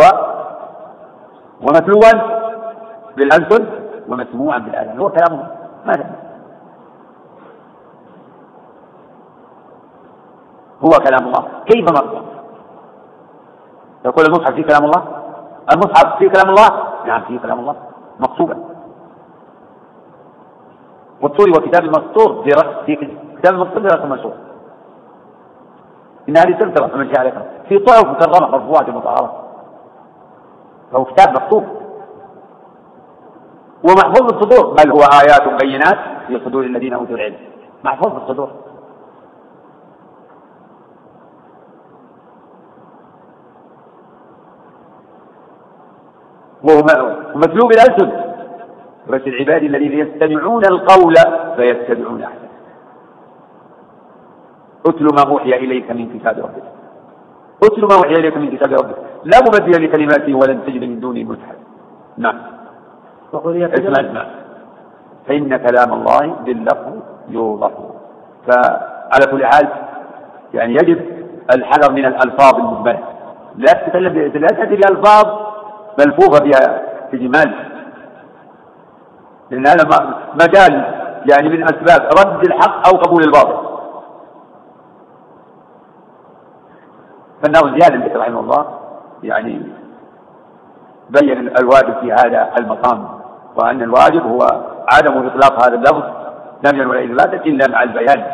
ومتلوا بالألسن ومسموعا بالآذان، هو كلام الله. ماذا هو كلام الله كيف مكتوب؟ يقول المصحف فيه كلام الله، المصحف فيه كلام الله، نعم فيه كلام الله مكتوبا. والطور وكتاب المسطور في كتاب المسطور دراسة مشهور، إن هذه سلسلة من جاء لك في طرف مكرمة مرفوعة مطهرة، فهو كتاب مكتوب ومحفوظ في الصدور، بل هو آيات بينات في صدور الذين أوتوا العلم، محفوظ في الصدور. وهو متلو بالألسن، بس العباد الذين يستمعون القول فيتبعون أحسنه. اتل ما أوحي إليك من كتاب ربك، اتل ما أوحي إليك من كتاب ربك لا مبدل لكلماته ولن تجد من دونه ملتحدا. نعم. اسمع فإن كلام الله باللفظ يوضح. فعلى كل حال يعني يجب الحذر من الألفاظ المجملة، لا تأتي بألفاظ ملفوفة بها إجمال، لأن هذا مجال يعني من أسباب رد الحق أو قبول الباطل. فالناظم زيادة رحمه الله يعني بين الواجب في هذا المقام، وأن الواجب هو عدم إطلاق هذا اللفظ نفيا ولا إثباتا إلا مع البيان.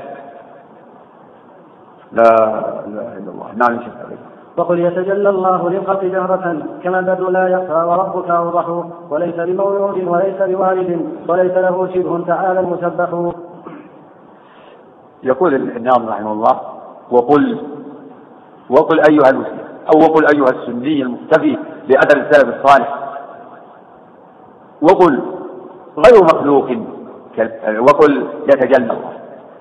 لا إله إلا الله. نعم.
وقل يتجلى الله للخلق جهرة كما البدر لا يخفى وربك أوضح، وليس بمولود وليس بوالد وليس له شبه تعالى المسبح.
يقول الناظم رحمه الله: وقل أيها المسلم، أو وقل أيها السني المختفي لأثر السلف الصالح، وقل غير مخلوق، وقل يتجلى الله،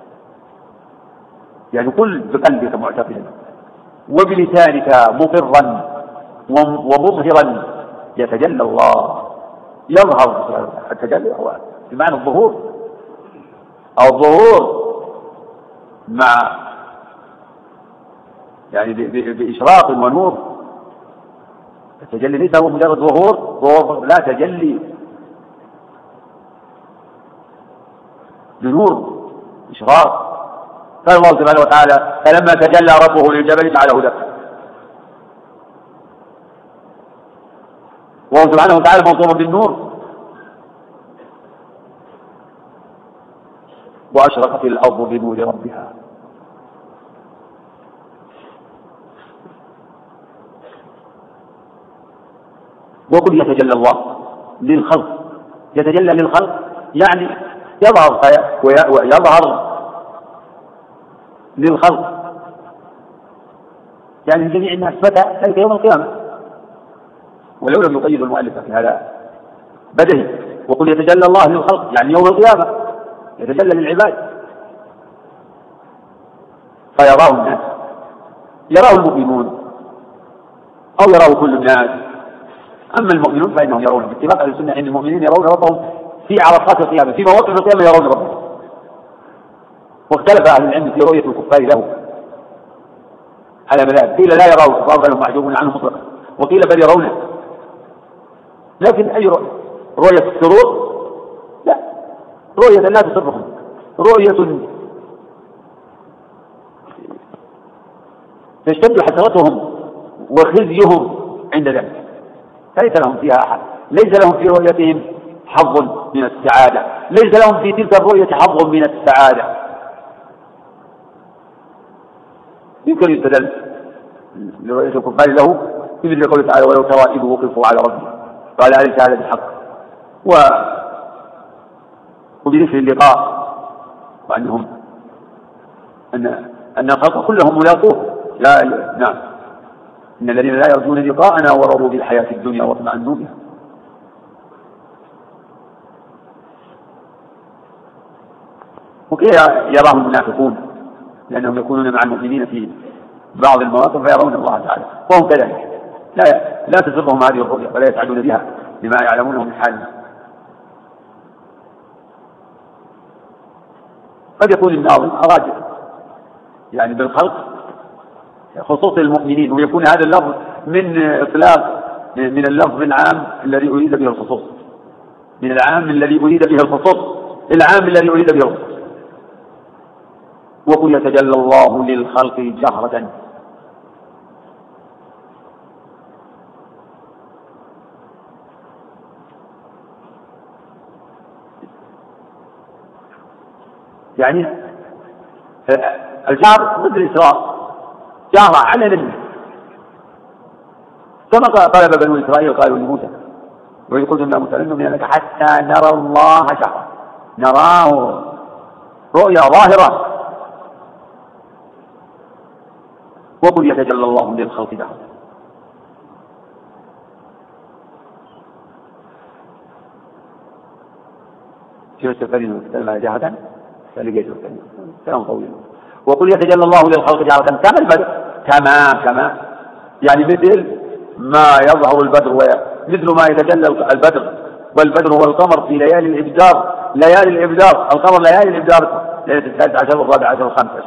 يعني قل بقلبك معتقدا وبلسانك مقرا ومظهرا يتجلى الله، يظهر. التجلى هو بمعنى الظهور، أو الظهور مع يعني بإشراق ونور. التجلي ليس هو مجرد ظهور، لا، تجلي بنور إشراق. قال الله سبحانه وتعالى: فلما تجلى ربه للجبل جعله دكا. وهو سبحانه وتعالى موصوف بالنور. وأشرقت الأرض بنور ربها. وقل يتجلى الله للخلق، يتجلى للخلق يعني يظهر للخلق، يعني لجميع الناس. متى؟ ذلك يوم القيامة. ولو لم يقيد المؤلف في هذا بدهي، وقل يتجلى الله للخلق يعني يوم القيامة يتجلى للعباد فيراه الناس، يراه المؤمنون أو يراه كل الناس. أما المؤمنون فإنهم يرونه باتفاق أهل السنة أن المؤمنين يرون ربهم في عرصات القيامة، في مواقف القيامة يرون ربهم. واختلف أهل العلم في رؤية الكفار له على مذاهب، قيل لا يرونه وأفضلهم معجوب عنه مطلقا، وقيل بل يرونه. لكن أي رؤية السرور؟ لا، رؤية لا تسرهم، رؤية تشتد حسرتهم وخزيهم عند ذلك، ليس لهم فيها أحد، ليس لهم في رؤيتهم حظ من السعادة، ليس لهم في تلك الرؤية حظ من السعادة. يمكن يستدل لرؤية الكفار له بمثل قوله تعالى ولو ترى إذ وقفوا على ربهم قال أليس هذا بالحق، وبذكر اللقاء وأنهم أن الخلق كلهم ملاقوه. لا نعم، إن الذين لا يرجون لقاءنا ورضوا بالحياة الدنيا واطمأنوا بها. وكيف يراهم المنافقون لأنهم يكونون مع المؤمنين في بعض المواقف فيرون الله تعالى وهم كذلك لا تسرهم هذه الرؤيا ولا يسعدون بها لما يعلمونه من حالهم. قد يكون الناظم أراد يعني بالخلق خصوص المؤمنين، ويكون هذا اللفظ من إطلاق من اللفظ العام الذي أريد به الخصوص، من العام الذي أريد به الخصوص، العام الذي أريد به الخصوص. وقل يتجلى الله للخلق جهرة، يعني الجهر ضد الإسراء، جهر علنا كما طلب بنو إسرائيل قالوا لموسى وإذ قلتم لا موسى لن نؤمن لك حتى نرى الله جهرة، نراه رؤيا ظاهرة. وقل يتجلى الله للخلق جهرة. شو السفرين تتجلى جهرة فلقيته كلام طويل. وقل يتجلى الله للخلق جهرة كما البدر، كما يعني مثل ما يظهر البدر مثل ما يتجلى البدر والبدر والقمر في ليالي الإبدار، القمر ليالي الإبدار ليلة 13 و14 و15.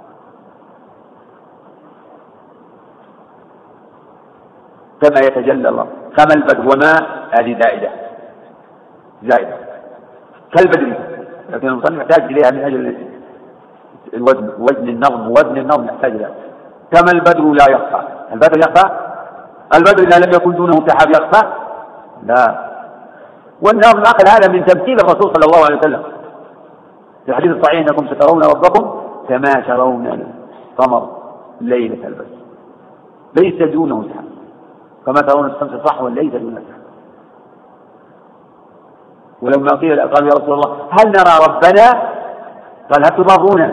كما يتجلى الله كما البدر وما هذه زائدة كالبدر، لكن المصنف يحتاج إليها من أجل وزن النظم يحتاج إليها. كما البدر لا يخفى، البدر يخفى؟ البدر إذا لم يكن دونه سحاب يخفى؟ لا. والنظم أخذ هذا من تمثيل الرسول صلى الله عليه وسلم في الحديث الصحيح إنكم سترون ربكم كما ترون القمر ليلة البدر ليس دونه سحاب، كما ترون الشمس صحوا ليس دونه سحاب. ولما قيل قالوا يا رسول الله هل نرى ربنا؟ قال هل تضارونا؟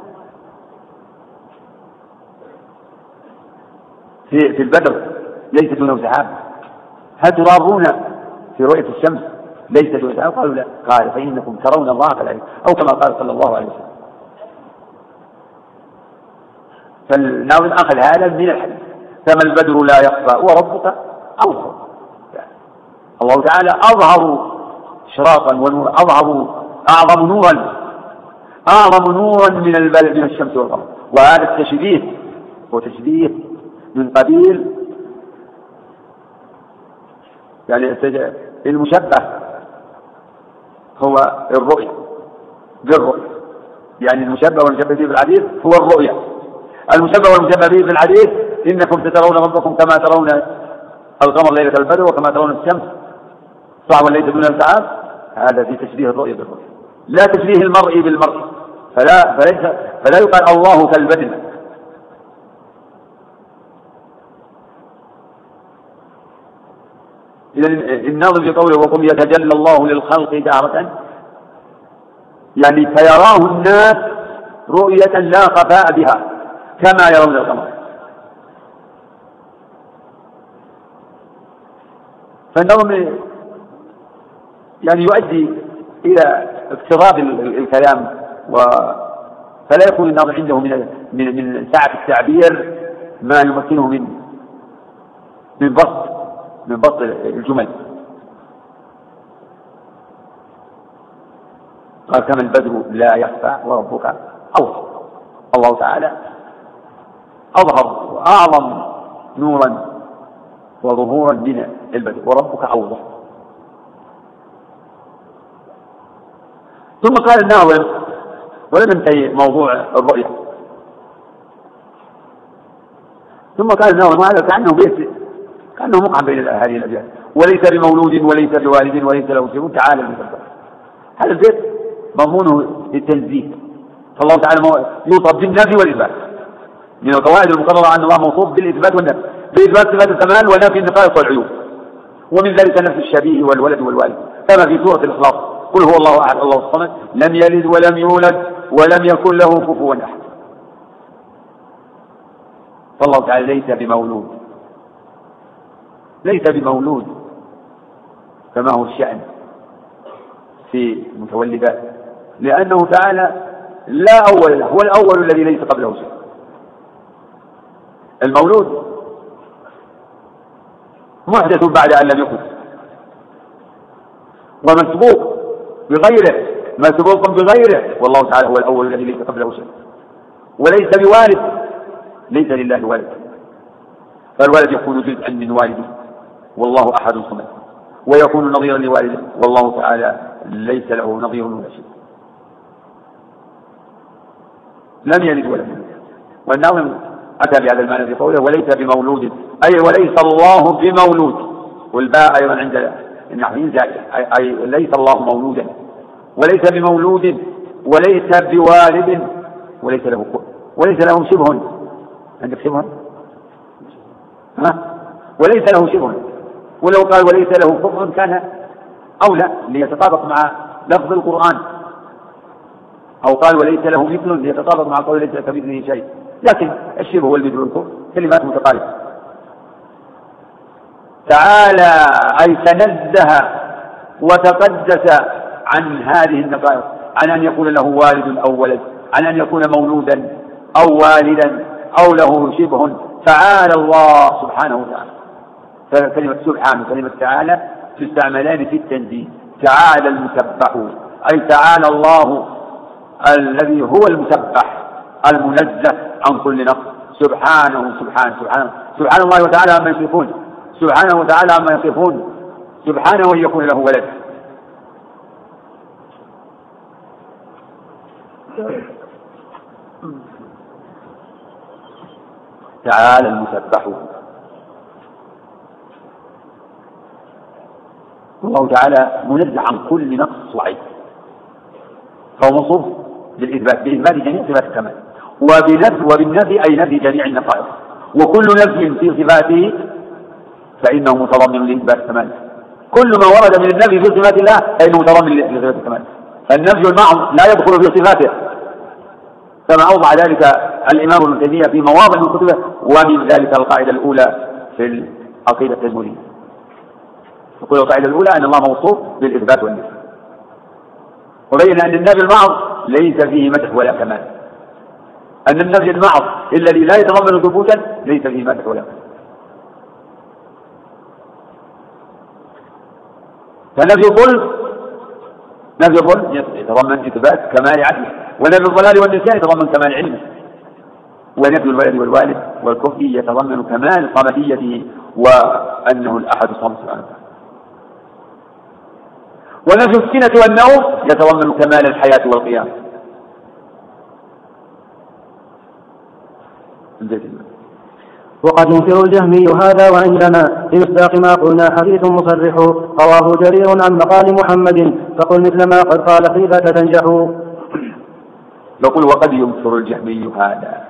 في البدر ليس دونه سحاب، هل تضارونا في رؤية الشمس ليس دونه سحاب؟ قالوا لا. قال فإنكم ترون الله كذلك، أو كما قال صلى الله عليه وسلم. فالناظم أخذ هذا من الحديث كما البدر لا يخفى وربك أظهر. الله تعالى أظهر إشراقا ونور، أظهر أعظم نورا من الشمس والقمر. وهذا التشبيه هو تشبيه من قبيل يعني المشبه هو الرؤية بالرؤية، يعني المشبه والمشبه به في الحديث هو الرؤية. المشبه والمشبه به في الحديث إنكم سترون ربكم كما ترون القمر ليلة البدر وكما ترون الشمس صعبا ليس دون السحاب، هذا في تشبيه الرؤية بالرؤية، لا تشبيه المرء بالمرء. فلا يقال الله كالبدر. إذا الناظم في قوله وقل يتجلى الله للخلق جهرة يعني فيراه الناس رؤية لا خفاء بها كما يرون القمر. فالنظم يعني يؤدي إلى اقتضاب الكلام، فلا يكون الناظر عنده من سعة التعبير ما يمكنه من بسط الجمل. قال كما البدر لا يخفى وربك أوضح. الله تعالى أظهر وأعظم نورا وظهورا من البدر، وربك أوضح. ثم قال الناظم ولم ينتهي موضوع الرؤية، ثم قال الناظم هذا كأنه مقعد بين هذه الأبيات: وليس بمولود وليس بوالد وليس له شيء تعالى المسبح. هذا البيت مضمونه للتنزيه، فالله تعالى يوصف بالنفي والإثبات. من القواعد المقررة أن الله موصوف بالإثبات والنفي، بإثبات صفات الكمال ونفي النقائص والعيوب، ومن ذلك نفي الشبيه والولد والوالد، كما في سورة الإخلاص: قل هو الله أحد الله الصمد لم يلد ولم يولد ولم يكن له كفوا أحد. فالله تعالى ليس بمولود كما هو الشأن في المتولدات، لأنه تعالى لا أول له، هو الأول الذي ليس قبله شيء. المولود محدث بعد أن لم يكن، ومسبوق بغيره، والله تعالى هو الأول الذي ليس قبله شيء. وليس بوارث، ليس لله والد، فالولد يكون جزءا من والده، والله أحد صمد، ويكون نظيرا لوالده، والله تعالى ليس له نظير ولا شيء. لم يلد ولم يولد. والناظم أتى بهذا المعنى في قوله وليس بمولود، أي وليس الله بمولود، والباء أيضا عند النحويين زائدة، أي ليس الله مولودا، وليس بمولود وليس بوالد وليس له شبه. عندك شبه؟ وليس له شبه، ولو قال وليس له كفر كان أولى ليتطابق مع لفظ القرآن، أو قال وليس له مثل ليتطابق مع قول ليس كمثله شيء، لكن الشبه والمثل والكفر كلمات متقاربة. تعالى أي تنزه وتقدس عن هذه النقائص، عن أن يكون له والد أو ولد، عن أن يكون مولودا أو والدا أو له شبه. تعالى الله سبحانه وتعالى. فكلمة سبحان وكلمة تعالى تستعملان في التنزيه. تعالى المسبح، أي تعالى الله الذي هو المسبح المنزه عن كل نقص. سبحان الله وتعالى عما يصفون، سبحانه وتعالى عما يصفون، سبحانه أن يكون له ولد. تعالى المسبح. الله تعالى منزه عن كل نقص وعيب، فهو موصوف بإثبات جميع صفات الكمال، وبالنفي أي نفي جميع النقائص، وكل نفي في صفاته فإنه متضمن لإثبات الكمال. كل ما ورد من النفي في صفات الله فإنه متضمن لصفات الكمال. النفي المعظم لا يدخل في صفاته، كما أوضح ذلك الإمام ابن تيمية في مواضع من كتبه، ومن ذلك القاعدة الأولى في العقيدة التدمرية. يقول القاعدة الأولى أن الله موصوف بالإثبات والنفي، وبين أن النفي المعظم ليس فيه مدح ولا كمال، أن النفي المعظم الذي لا يتضمن ثبوتا ليس فيه مدح ولا كمال. فنفي الظلم يتضمن إثبات كمال عدله، ونفي الضلال والنسيان يتضمن كمال علمه، ونفي الولد والوالد والكفر يتضمن كمال صمديته وأنه الأحد الصمد سبحانه وتعالى. ونفي السنة والنوم يتضمن كمال الحياة والقيام.
وقد ينكر الجهمي هذا وعندنا بمصداق ما قلنا حديث مصرح رواه جرير عن مقال محمد، فقل مثل ما قد قال خيبة تنجح.
يقول وقد ينكر الجهمي هذا،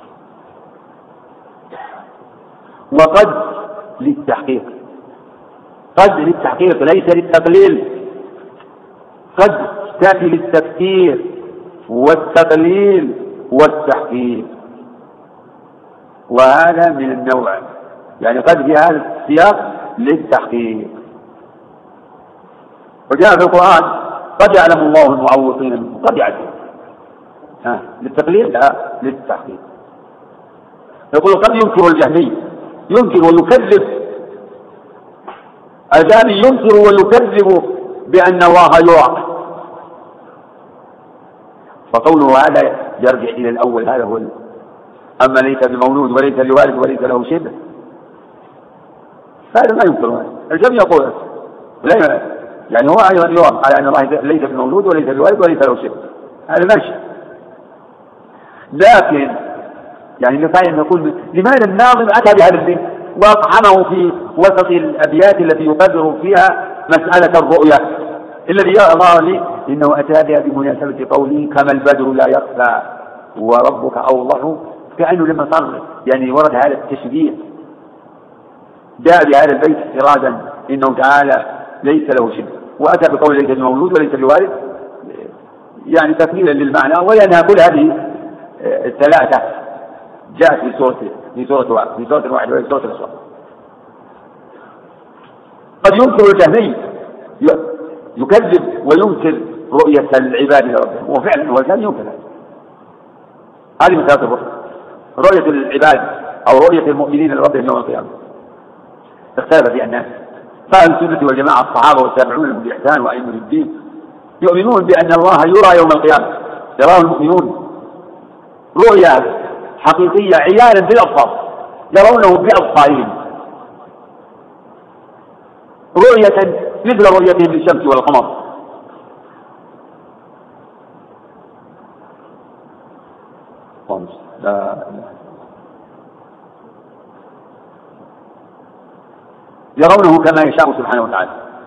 وقد للتحقيق، قد للتحقيق ليس للتقليل، قد تأتي للتفسير والتقليل والتحقيق، وهذا من النوع، يعني قد في هذا السياق للتحقيق، وجاء في القرآن قد يعلم الله المعوقين منكم، قد يعلم للتقليل لا للتحقيق. يقول قد ينكر الجهمي، ينكر ويكذب، الجهمي ينكر ويكذب بأن الله يرى، فقوله هذا يرجع إلى الأول، هذا هو أما ليس بمولود وليس لوالد وليس له شبه، هذا ما ينكر. الجهمي يقول لا، يعني هو أيضا يرى على أن الله ليس بمولود وليس بوالد وليس له شبه، هذا ماشي. لكن يعني نفعل نقول لماذا الناظم أتى بهذا البيت وأطعمه في وسط الأبيات التي يقدر فيها مسألة الرؤية، الذي يرى لي إنه أتى بها بمناسبة قوله كما البدر لا يخفى وربك أوضح، كأنه لما صار يعني ورد هذا التشبيه جاء بهذا البيت إرادا إنه تعالى ليس له شبه، وأتى بقول ليس بمولود وليس بوالد يعني تكميلا للمعنى، ولأنها كل هذه الثلاثة جاءت في سورة واحدة وهي سورة الإسراء. قد ينكر الجهمي، يكذب وينكر رؤية العباد لربهم، وفعلا هو كان ينكر هذه مسألة رؤية العباد أو رؤية المؤمنين لربهم يوم القيامة. اختلف فيها الناس، فأهل السنة والجماعة الصحابة والتابعون لهم بإحسان وأئمة الدين يؤمنون بأن الله يرى يوم القيامة، يراه المؤمنون رؤيا حقيقية عيانا بالأبصار، يرونه بأبصارهم رؤية مثل رؤيتهم للشمس والقمر. يرونه كما يشاء سبحانه وتعالى.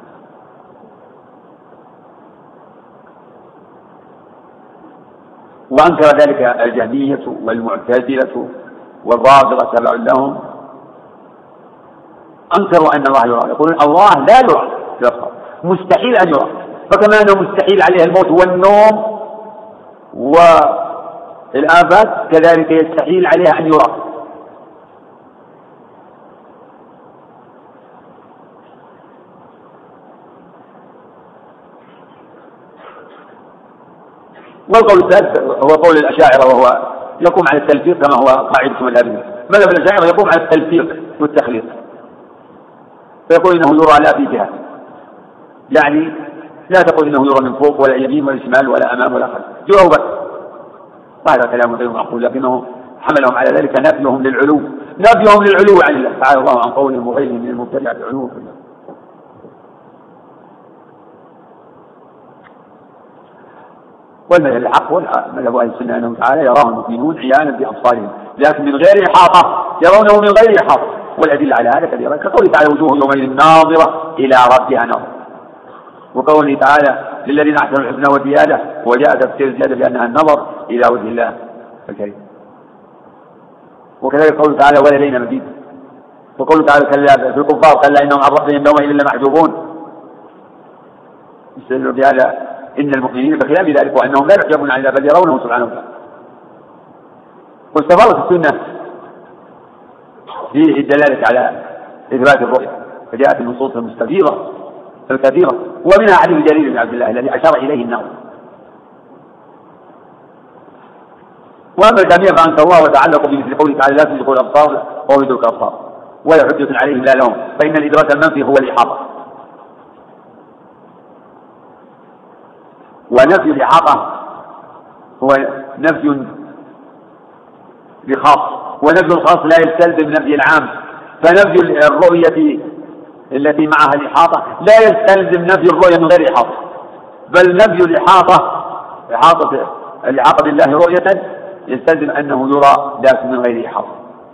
وأنكر ذلك الجهمية والمعتزلة والرافضة تبع لهم، أنكروا أن الله يرى، يقولون الله لا يرى بالأبصار، مستحيل أن يرى، فكما أنه مستحيل عليه الموت والنوم والآفات كذلك يستحيل عليه أن يرى. والقول الثالث هو قول الأشاعرة، وهو يقوم على التلفيق كما هو قاعدة مذهبهم. مذهب الأشاعرة يقوم على التلفيق والتخليط، فيقول إنه يرى لا في جهة، يعني لا تقول إنه يرى من فوق ولا يمين ولا شمال ولا أمام ولا خلف، يرى بس. وهذا كلام غير معقول، لكنه حملهم على ذلك نفيهم للعلو عن الله تعالى الله عن قولهم وغيرهم من المبتدع العلو. والمذهب الحق والمذهب أهل السنة أنه تعالى يراه المؤمنون عيانا بأبصارهم، لكن من غير إحاطة، يرونه من غير إحاطة، والأدلة على هذا كثيرة، كقوله تعالى وجوه يومئذ ناظرة إلى ربها ناظرة، وقوله تعالى للذين أحسنوا الحسنى وزيادة، وجاء تفسير الزيادة بأنها النظر إلى وجه الله الكريم. وكذلك قوله تعالى ولدينا مزيد، وقوله تعالى كلا في الكفار كلا إنهم عن ربهم يومئذ لمحجوبون، يستدل بهذا إن المؤمنين بخلاف ذلك وأنهم لا يحجبون عن الله بل يرونه سبحانه وتعالى. واستفاضت السنة في الدلالة على إثبات الرؤية، فجاءت النصوص المستفيضة الكثيرة، ومنها حديث جرير بن عبد الله الذي أشار إليه النووي. وأما الجميع فأنكر الله وتعلق بمثل قوله تعالى لا تدركوا الأبصار وهو يدرك الأبصار ولا حجة عليهم لا لهم، فإن الإدراك المنفي هو الإحاطة، ونفي الإحاطة هو نفي بخاص، ونفي الخاص لا يستلزم نفي العام، فنفي الرؤية التي معها الإحاطة لا يستلزم نفي الرؤية من غير إحاطة، بل نفي الإحاطة بالله رؤية يستلزم أنه يرى لكن من غير إحاطة.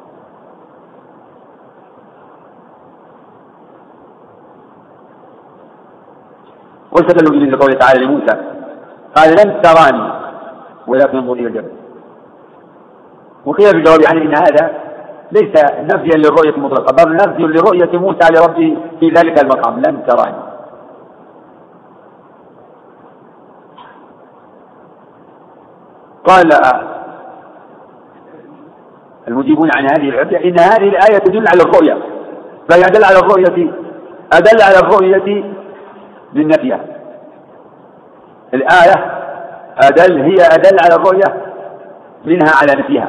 واستدلوا به لقوله تعالى لموسى قال لن تراني ولكن انظر إلى الجبل، وقيل في الجواب عنه إن هذا ليس نفيا للرؤية مطلقة بل نفي لرؤية موسى لربه في ذلك المقام لن تراني. قال المجيبون عن هذه العبرة إن هذه الآية تدل على الرؤية، فهي أدل على الرؤية للنفي الآية هي أدل على الرؤية منها على نفيها،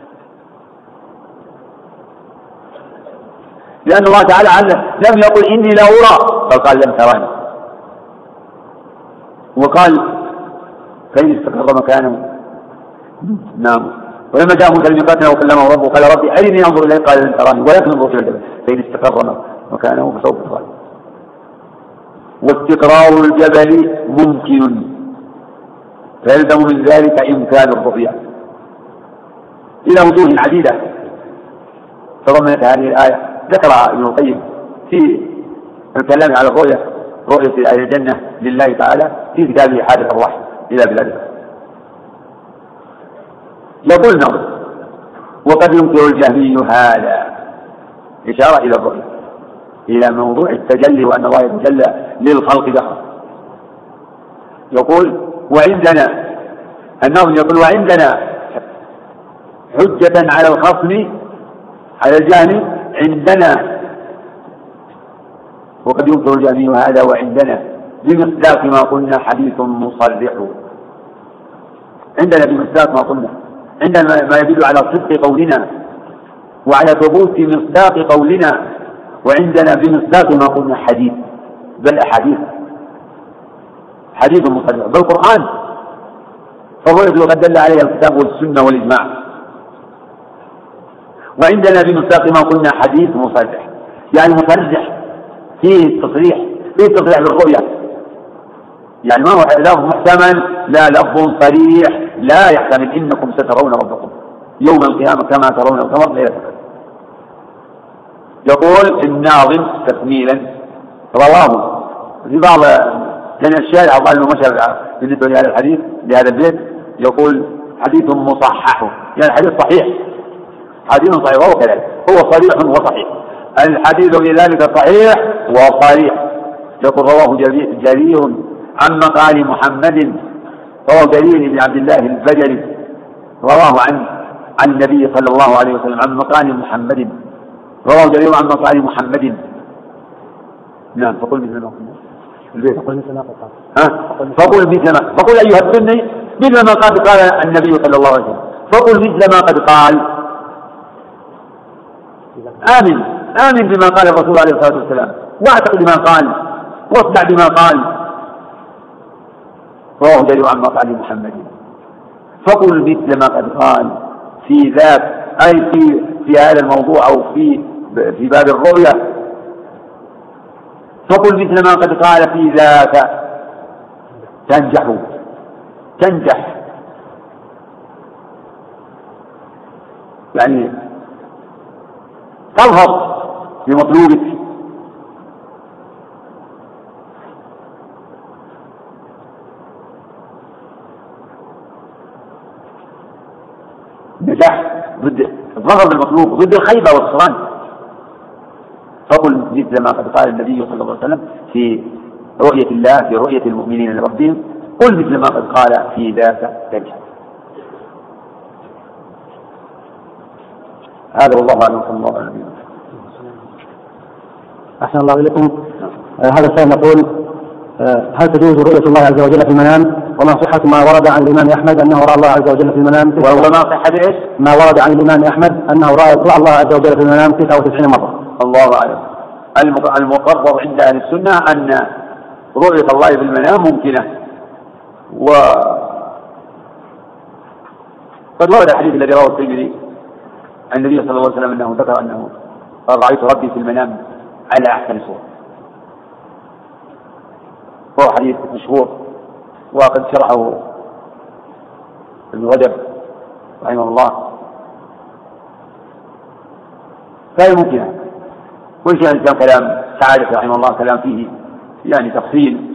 لأن الله تعالى لم يقل إني لا أرى، بل قال لم تراني، وقال فإن استقر مكانه. نعم. ولما جاء موسى لميقاتنا وكلمه ربه قال ربي أرني أنظر إليه قال لن تراني ولكن انظر إلى الجبل فإن استقر مكانه فسوف تراني. واستقرار الجبل ممكن فيلزم من ذلك إمكان الرؤيا إلى وجوه عديدة تضمنت هذه الآية ذكرها ابن القيم في الكلام على رؤية أهل الجنة لله تعالى في كتابه حادث الأرواح إلى بلاده. يقول نظر وقد ينكر الجهمي هذا إشارة إلى الرؤية إلى موضوع التجلي وأن الله يتجلى للخلق جهرا. يقول وعندنا النظم يقول وعندنا حجة على الخصم على الجهمي عندنا وقد ينكر الجهمي هذا وعندنا بمصداق ما قلنا حديث مصرح. عندنا بمصداق ما قلنا عندنا ما يدل على صدق قولنا وعلى ثبوت مصداق قولنا وعندنا بمصداق ما قلنا حديث بل أحاديث حديث مصرح بالقرآن فالرؤية قد دل عليها الكتاب والسنة والإجماع. وعندنا بمصداق ما قلنا حديث مصرح يعني مصرح فيه التصريح بالرؤية يعني ما هو لفظ محتمل لا لفظ صريح لا يحتمل إنكم سترون ربكم يوم القيامة كما ترون القمر ليلة القدر. يقول الناظم تكميلا رواه في بعض من الشارع قال انه مشى بالنسبه لهذا الحديث لهذا البيت يقول حديث مصحح يعني حديث صحيح حديث صحيح وهو كذلك هو صريح وصحيح الحديث لذلك صحيح وصريح. يقول رواه جرير عن مقال محمد رواه جرير بن عبد الله البجلي رواه عن النبي صلى الله عليه وسلم عن مقال محمد رواه جرير عن مقال محمد. نعم فقل مثل ما قلنا فقل مثل ما فقل أيها السني مثل ما قد قال النبي صلى الله عليه وسلم فقل مثل ما قد قال آمن بما قال الرسول عليه الصلاة والسلام واعتقد ما قال واصدع بما قال رواه جرير عن مقال محمد. فقل مثل ما قد قال في ذات أي في هذا الموضوع أو في باب الرؤيا فقل مثل ما قد قال في ذاك تنجح يعني تظهر بمطلوبك نجاح ضد الظهر بالمطلوب ضد الخيبة والخسران. فقل مثل ما قد قال النبي صلى الله عليه وسلم في رؤية الله في رؤية المؤمنين لربهم قل مثل ما قد قال في ذاك تنجح. هذا والله أعلم صلى الله عليه وسلم.
أحسن الله إليكم. هذا السائل يقول هل تجوز رؤية الله عز وجل في المنام وما صحة ما ورد عن الإمام أحمد أنه رأى الله عز وجل في المنام
وما صحة إيش
ما ورد عن الإمام أحمد أنه رأى الله عز وجل في المنام 99 مرة.
الله أعلم. المقرر عند أهل السنة أن رؤية الله في المنام ممكنة قد ورد الحديث الذي رواه الترمذي عن النبي صلى الله عليه وسلم أنه ذكر أنه رأيت ربي في المنام على أحسن صورة هو حديث مشهور وقد شرحه ابن رجب رحمه الله فهي ممكنة. وإن كان كلام سعادة رحمه الله كلام فيه يعني تفصيل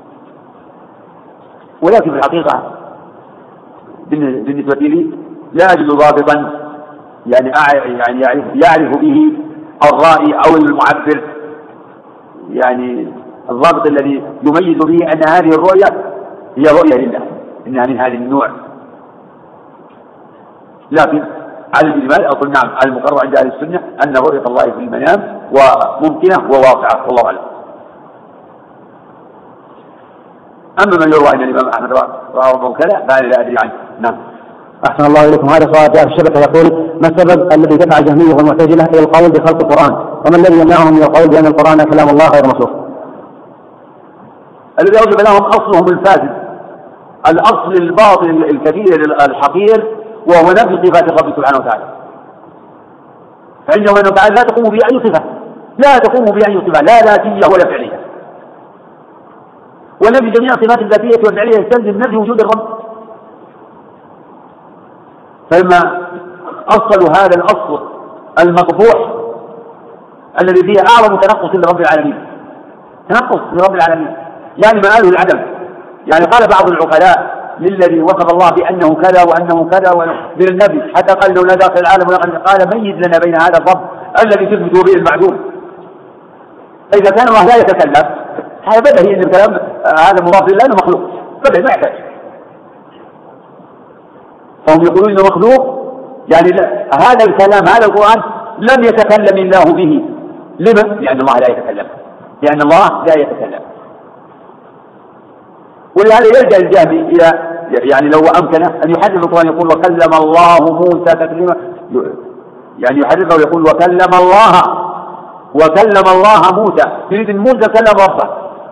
ولكن في الحقيقة بالنسبة لي لا أجد ضابطا يعني يعرف به الرائي أو المعبر يعني الضابط الذي يميز به أن هذه الرؤية هي رؤية لله إنها من هذه النوع. لكن على الإجمال أقول نعم المقرر عند أهل السنة أن رؤية الله في المنام وممكنة وواقعة والله أعلم. أما من يروى أن الإمام أحمد رواه كذا فأنا لا أدري عنه. نعم.
أحسن الله إليكم. هذا سؤال جاء في الشبكة يقول: ما السبب الذي دفع الجهمية والمعتزلة إلى القول بخلق القرآن؟ وما الذي يمنعهم من القول بأن القرآن كلام الله غير مخلوق؟
الذي يوجب لهم أصلهم الفاسد، الأصل الباطل الكثير الحقير، وهو نفي صفات الرب سبحانه وتعالى. فإنه تعالى لا تقوم بأي صفة، لا تقوم بأي صفة، لا ذاتية ولا فعلية. ونفي جميع صفات الذاتية والفعلية يستلزم نفي وجود الرب. فإما أصل هذا الأصل المقبوح الذي فيه أعظم تنقص لرب العالمين، تنقص لرب العالمين، يعني مآله العدم. يعني قال بعض العقلاء للذي وصف الله بأنه كذا وأنه كذا من النبي، حتى قال له لا داخل العالم، قال ميز لنا بين هذا الرب الذي تثبت به المعدوم. إذا كان الله لا يتكلم هذا بدهي أن الكلام هذا مضاف لله أنه مخلوق، بدهي ما يحتاج. فهم يقولون إنه مخلوق، يعني هذا الكلام هذا القرآن لم يتكلم الله به. لما؟ لأن الله لا يتكلم، لأن الله لا يتكلم. ولهذا يلجأ الجهمي إلى يعني لو أمكنه أن يحرف القرآن يقول وكلم الله موسى تكليما، يعني يحرفه ويقول وكلم الله موسى، يريد أن موسى كلم ربه.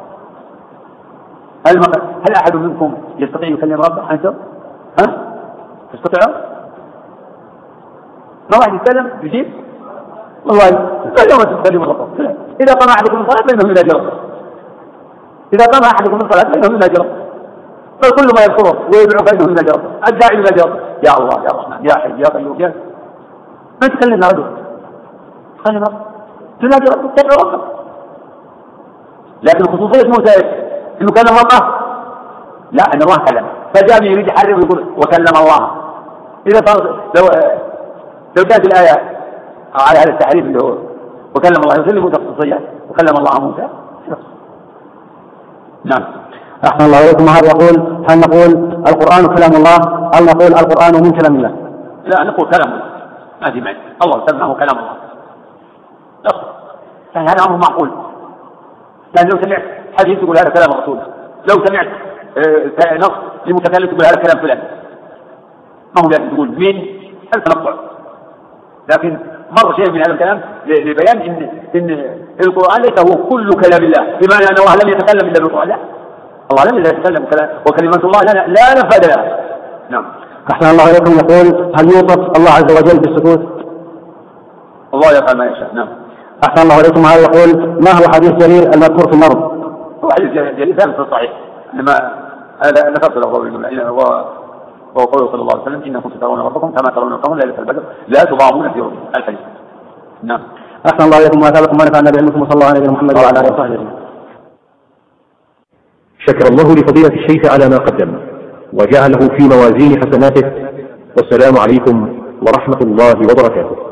هل أحد منكم يستطيع يكلم ربه؟ أنتم؟ تستطيعون؟ ما واحد يتكلم يجيب؟ والله لا تكلم ربه. إذا قام أحدكم من صلاة فإنه يناجي ربه، إذا قام أحدكم من صلاة فإنه يناجي ربه، فكل ما يذكره ويدعو فإنه يناجي ربه. الداعي يناجي ربه يا الله يا رحمن يا حي يا قيوم يا ما تكلم رجل، تكلم ربه، تناجي ربه، تدعو ربه. لكن خصوصية موسى إنه كلم ربه؟ لا، أن الله كلم. فجاء يريد يحرف ويقول وكلم الله. إذا لو جاءت الآية على هذا التحريف اللي هو وكلم الله يسلم موسى خصوصية وكلم الله موسى. نعم.
أحسن الله إليكم. هذا يقول: هل نقول القرآن كلام الله أو نقول القرآن من كلام الله؟
لا، نقول كلام الله، ما في معنى. الله سماه كلام الله، يعني هذا أمر معقول. لأن لو سمعت حديث تقول هذا كلام الرسول، لو سمعت نص لمتكلم تقول هذا كلام فلان، ما هو لازم تقول مين التنطع. لكن مر شيء من هذا الكلام لبيان إن القرآن ليس هو كل كلام الله، بمعنى أن الله لم يتكلم إلا بالقرآن. لا، الله لم يتكلم كلام، وكلمة الله لا نفاد لها. نعم.
أحسن الله إليكم. يقول: هل يوصف الله عز وجل بالسكوت؟
الله يفعل ما يشاء. نعم.
أحسن الله إليكم. هذا يقول: ما هو حديث جرير المذكور في النظم؟
هو حديث جرير ثابت الصحيح، هذا ذكرت له وهو قوله صلى الله عليه وسلم: إنكم سترون ربكم كما ترون القمر ليلة البدر لا تضامون في رؤيته. الحديث. نعم.
أحسن الله إليكم وأثابكم ونفعنا بعلمكم وصلى الله على محمد وعلى آله وصحبه أجمعين.
شكر الله لفضيلة الشيخ على ما قدم وجعله في موازين حسناته، والسلام عليكم ورحمة الله وبركاته.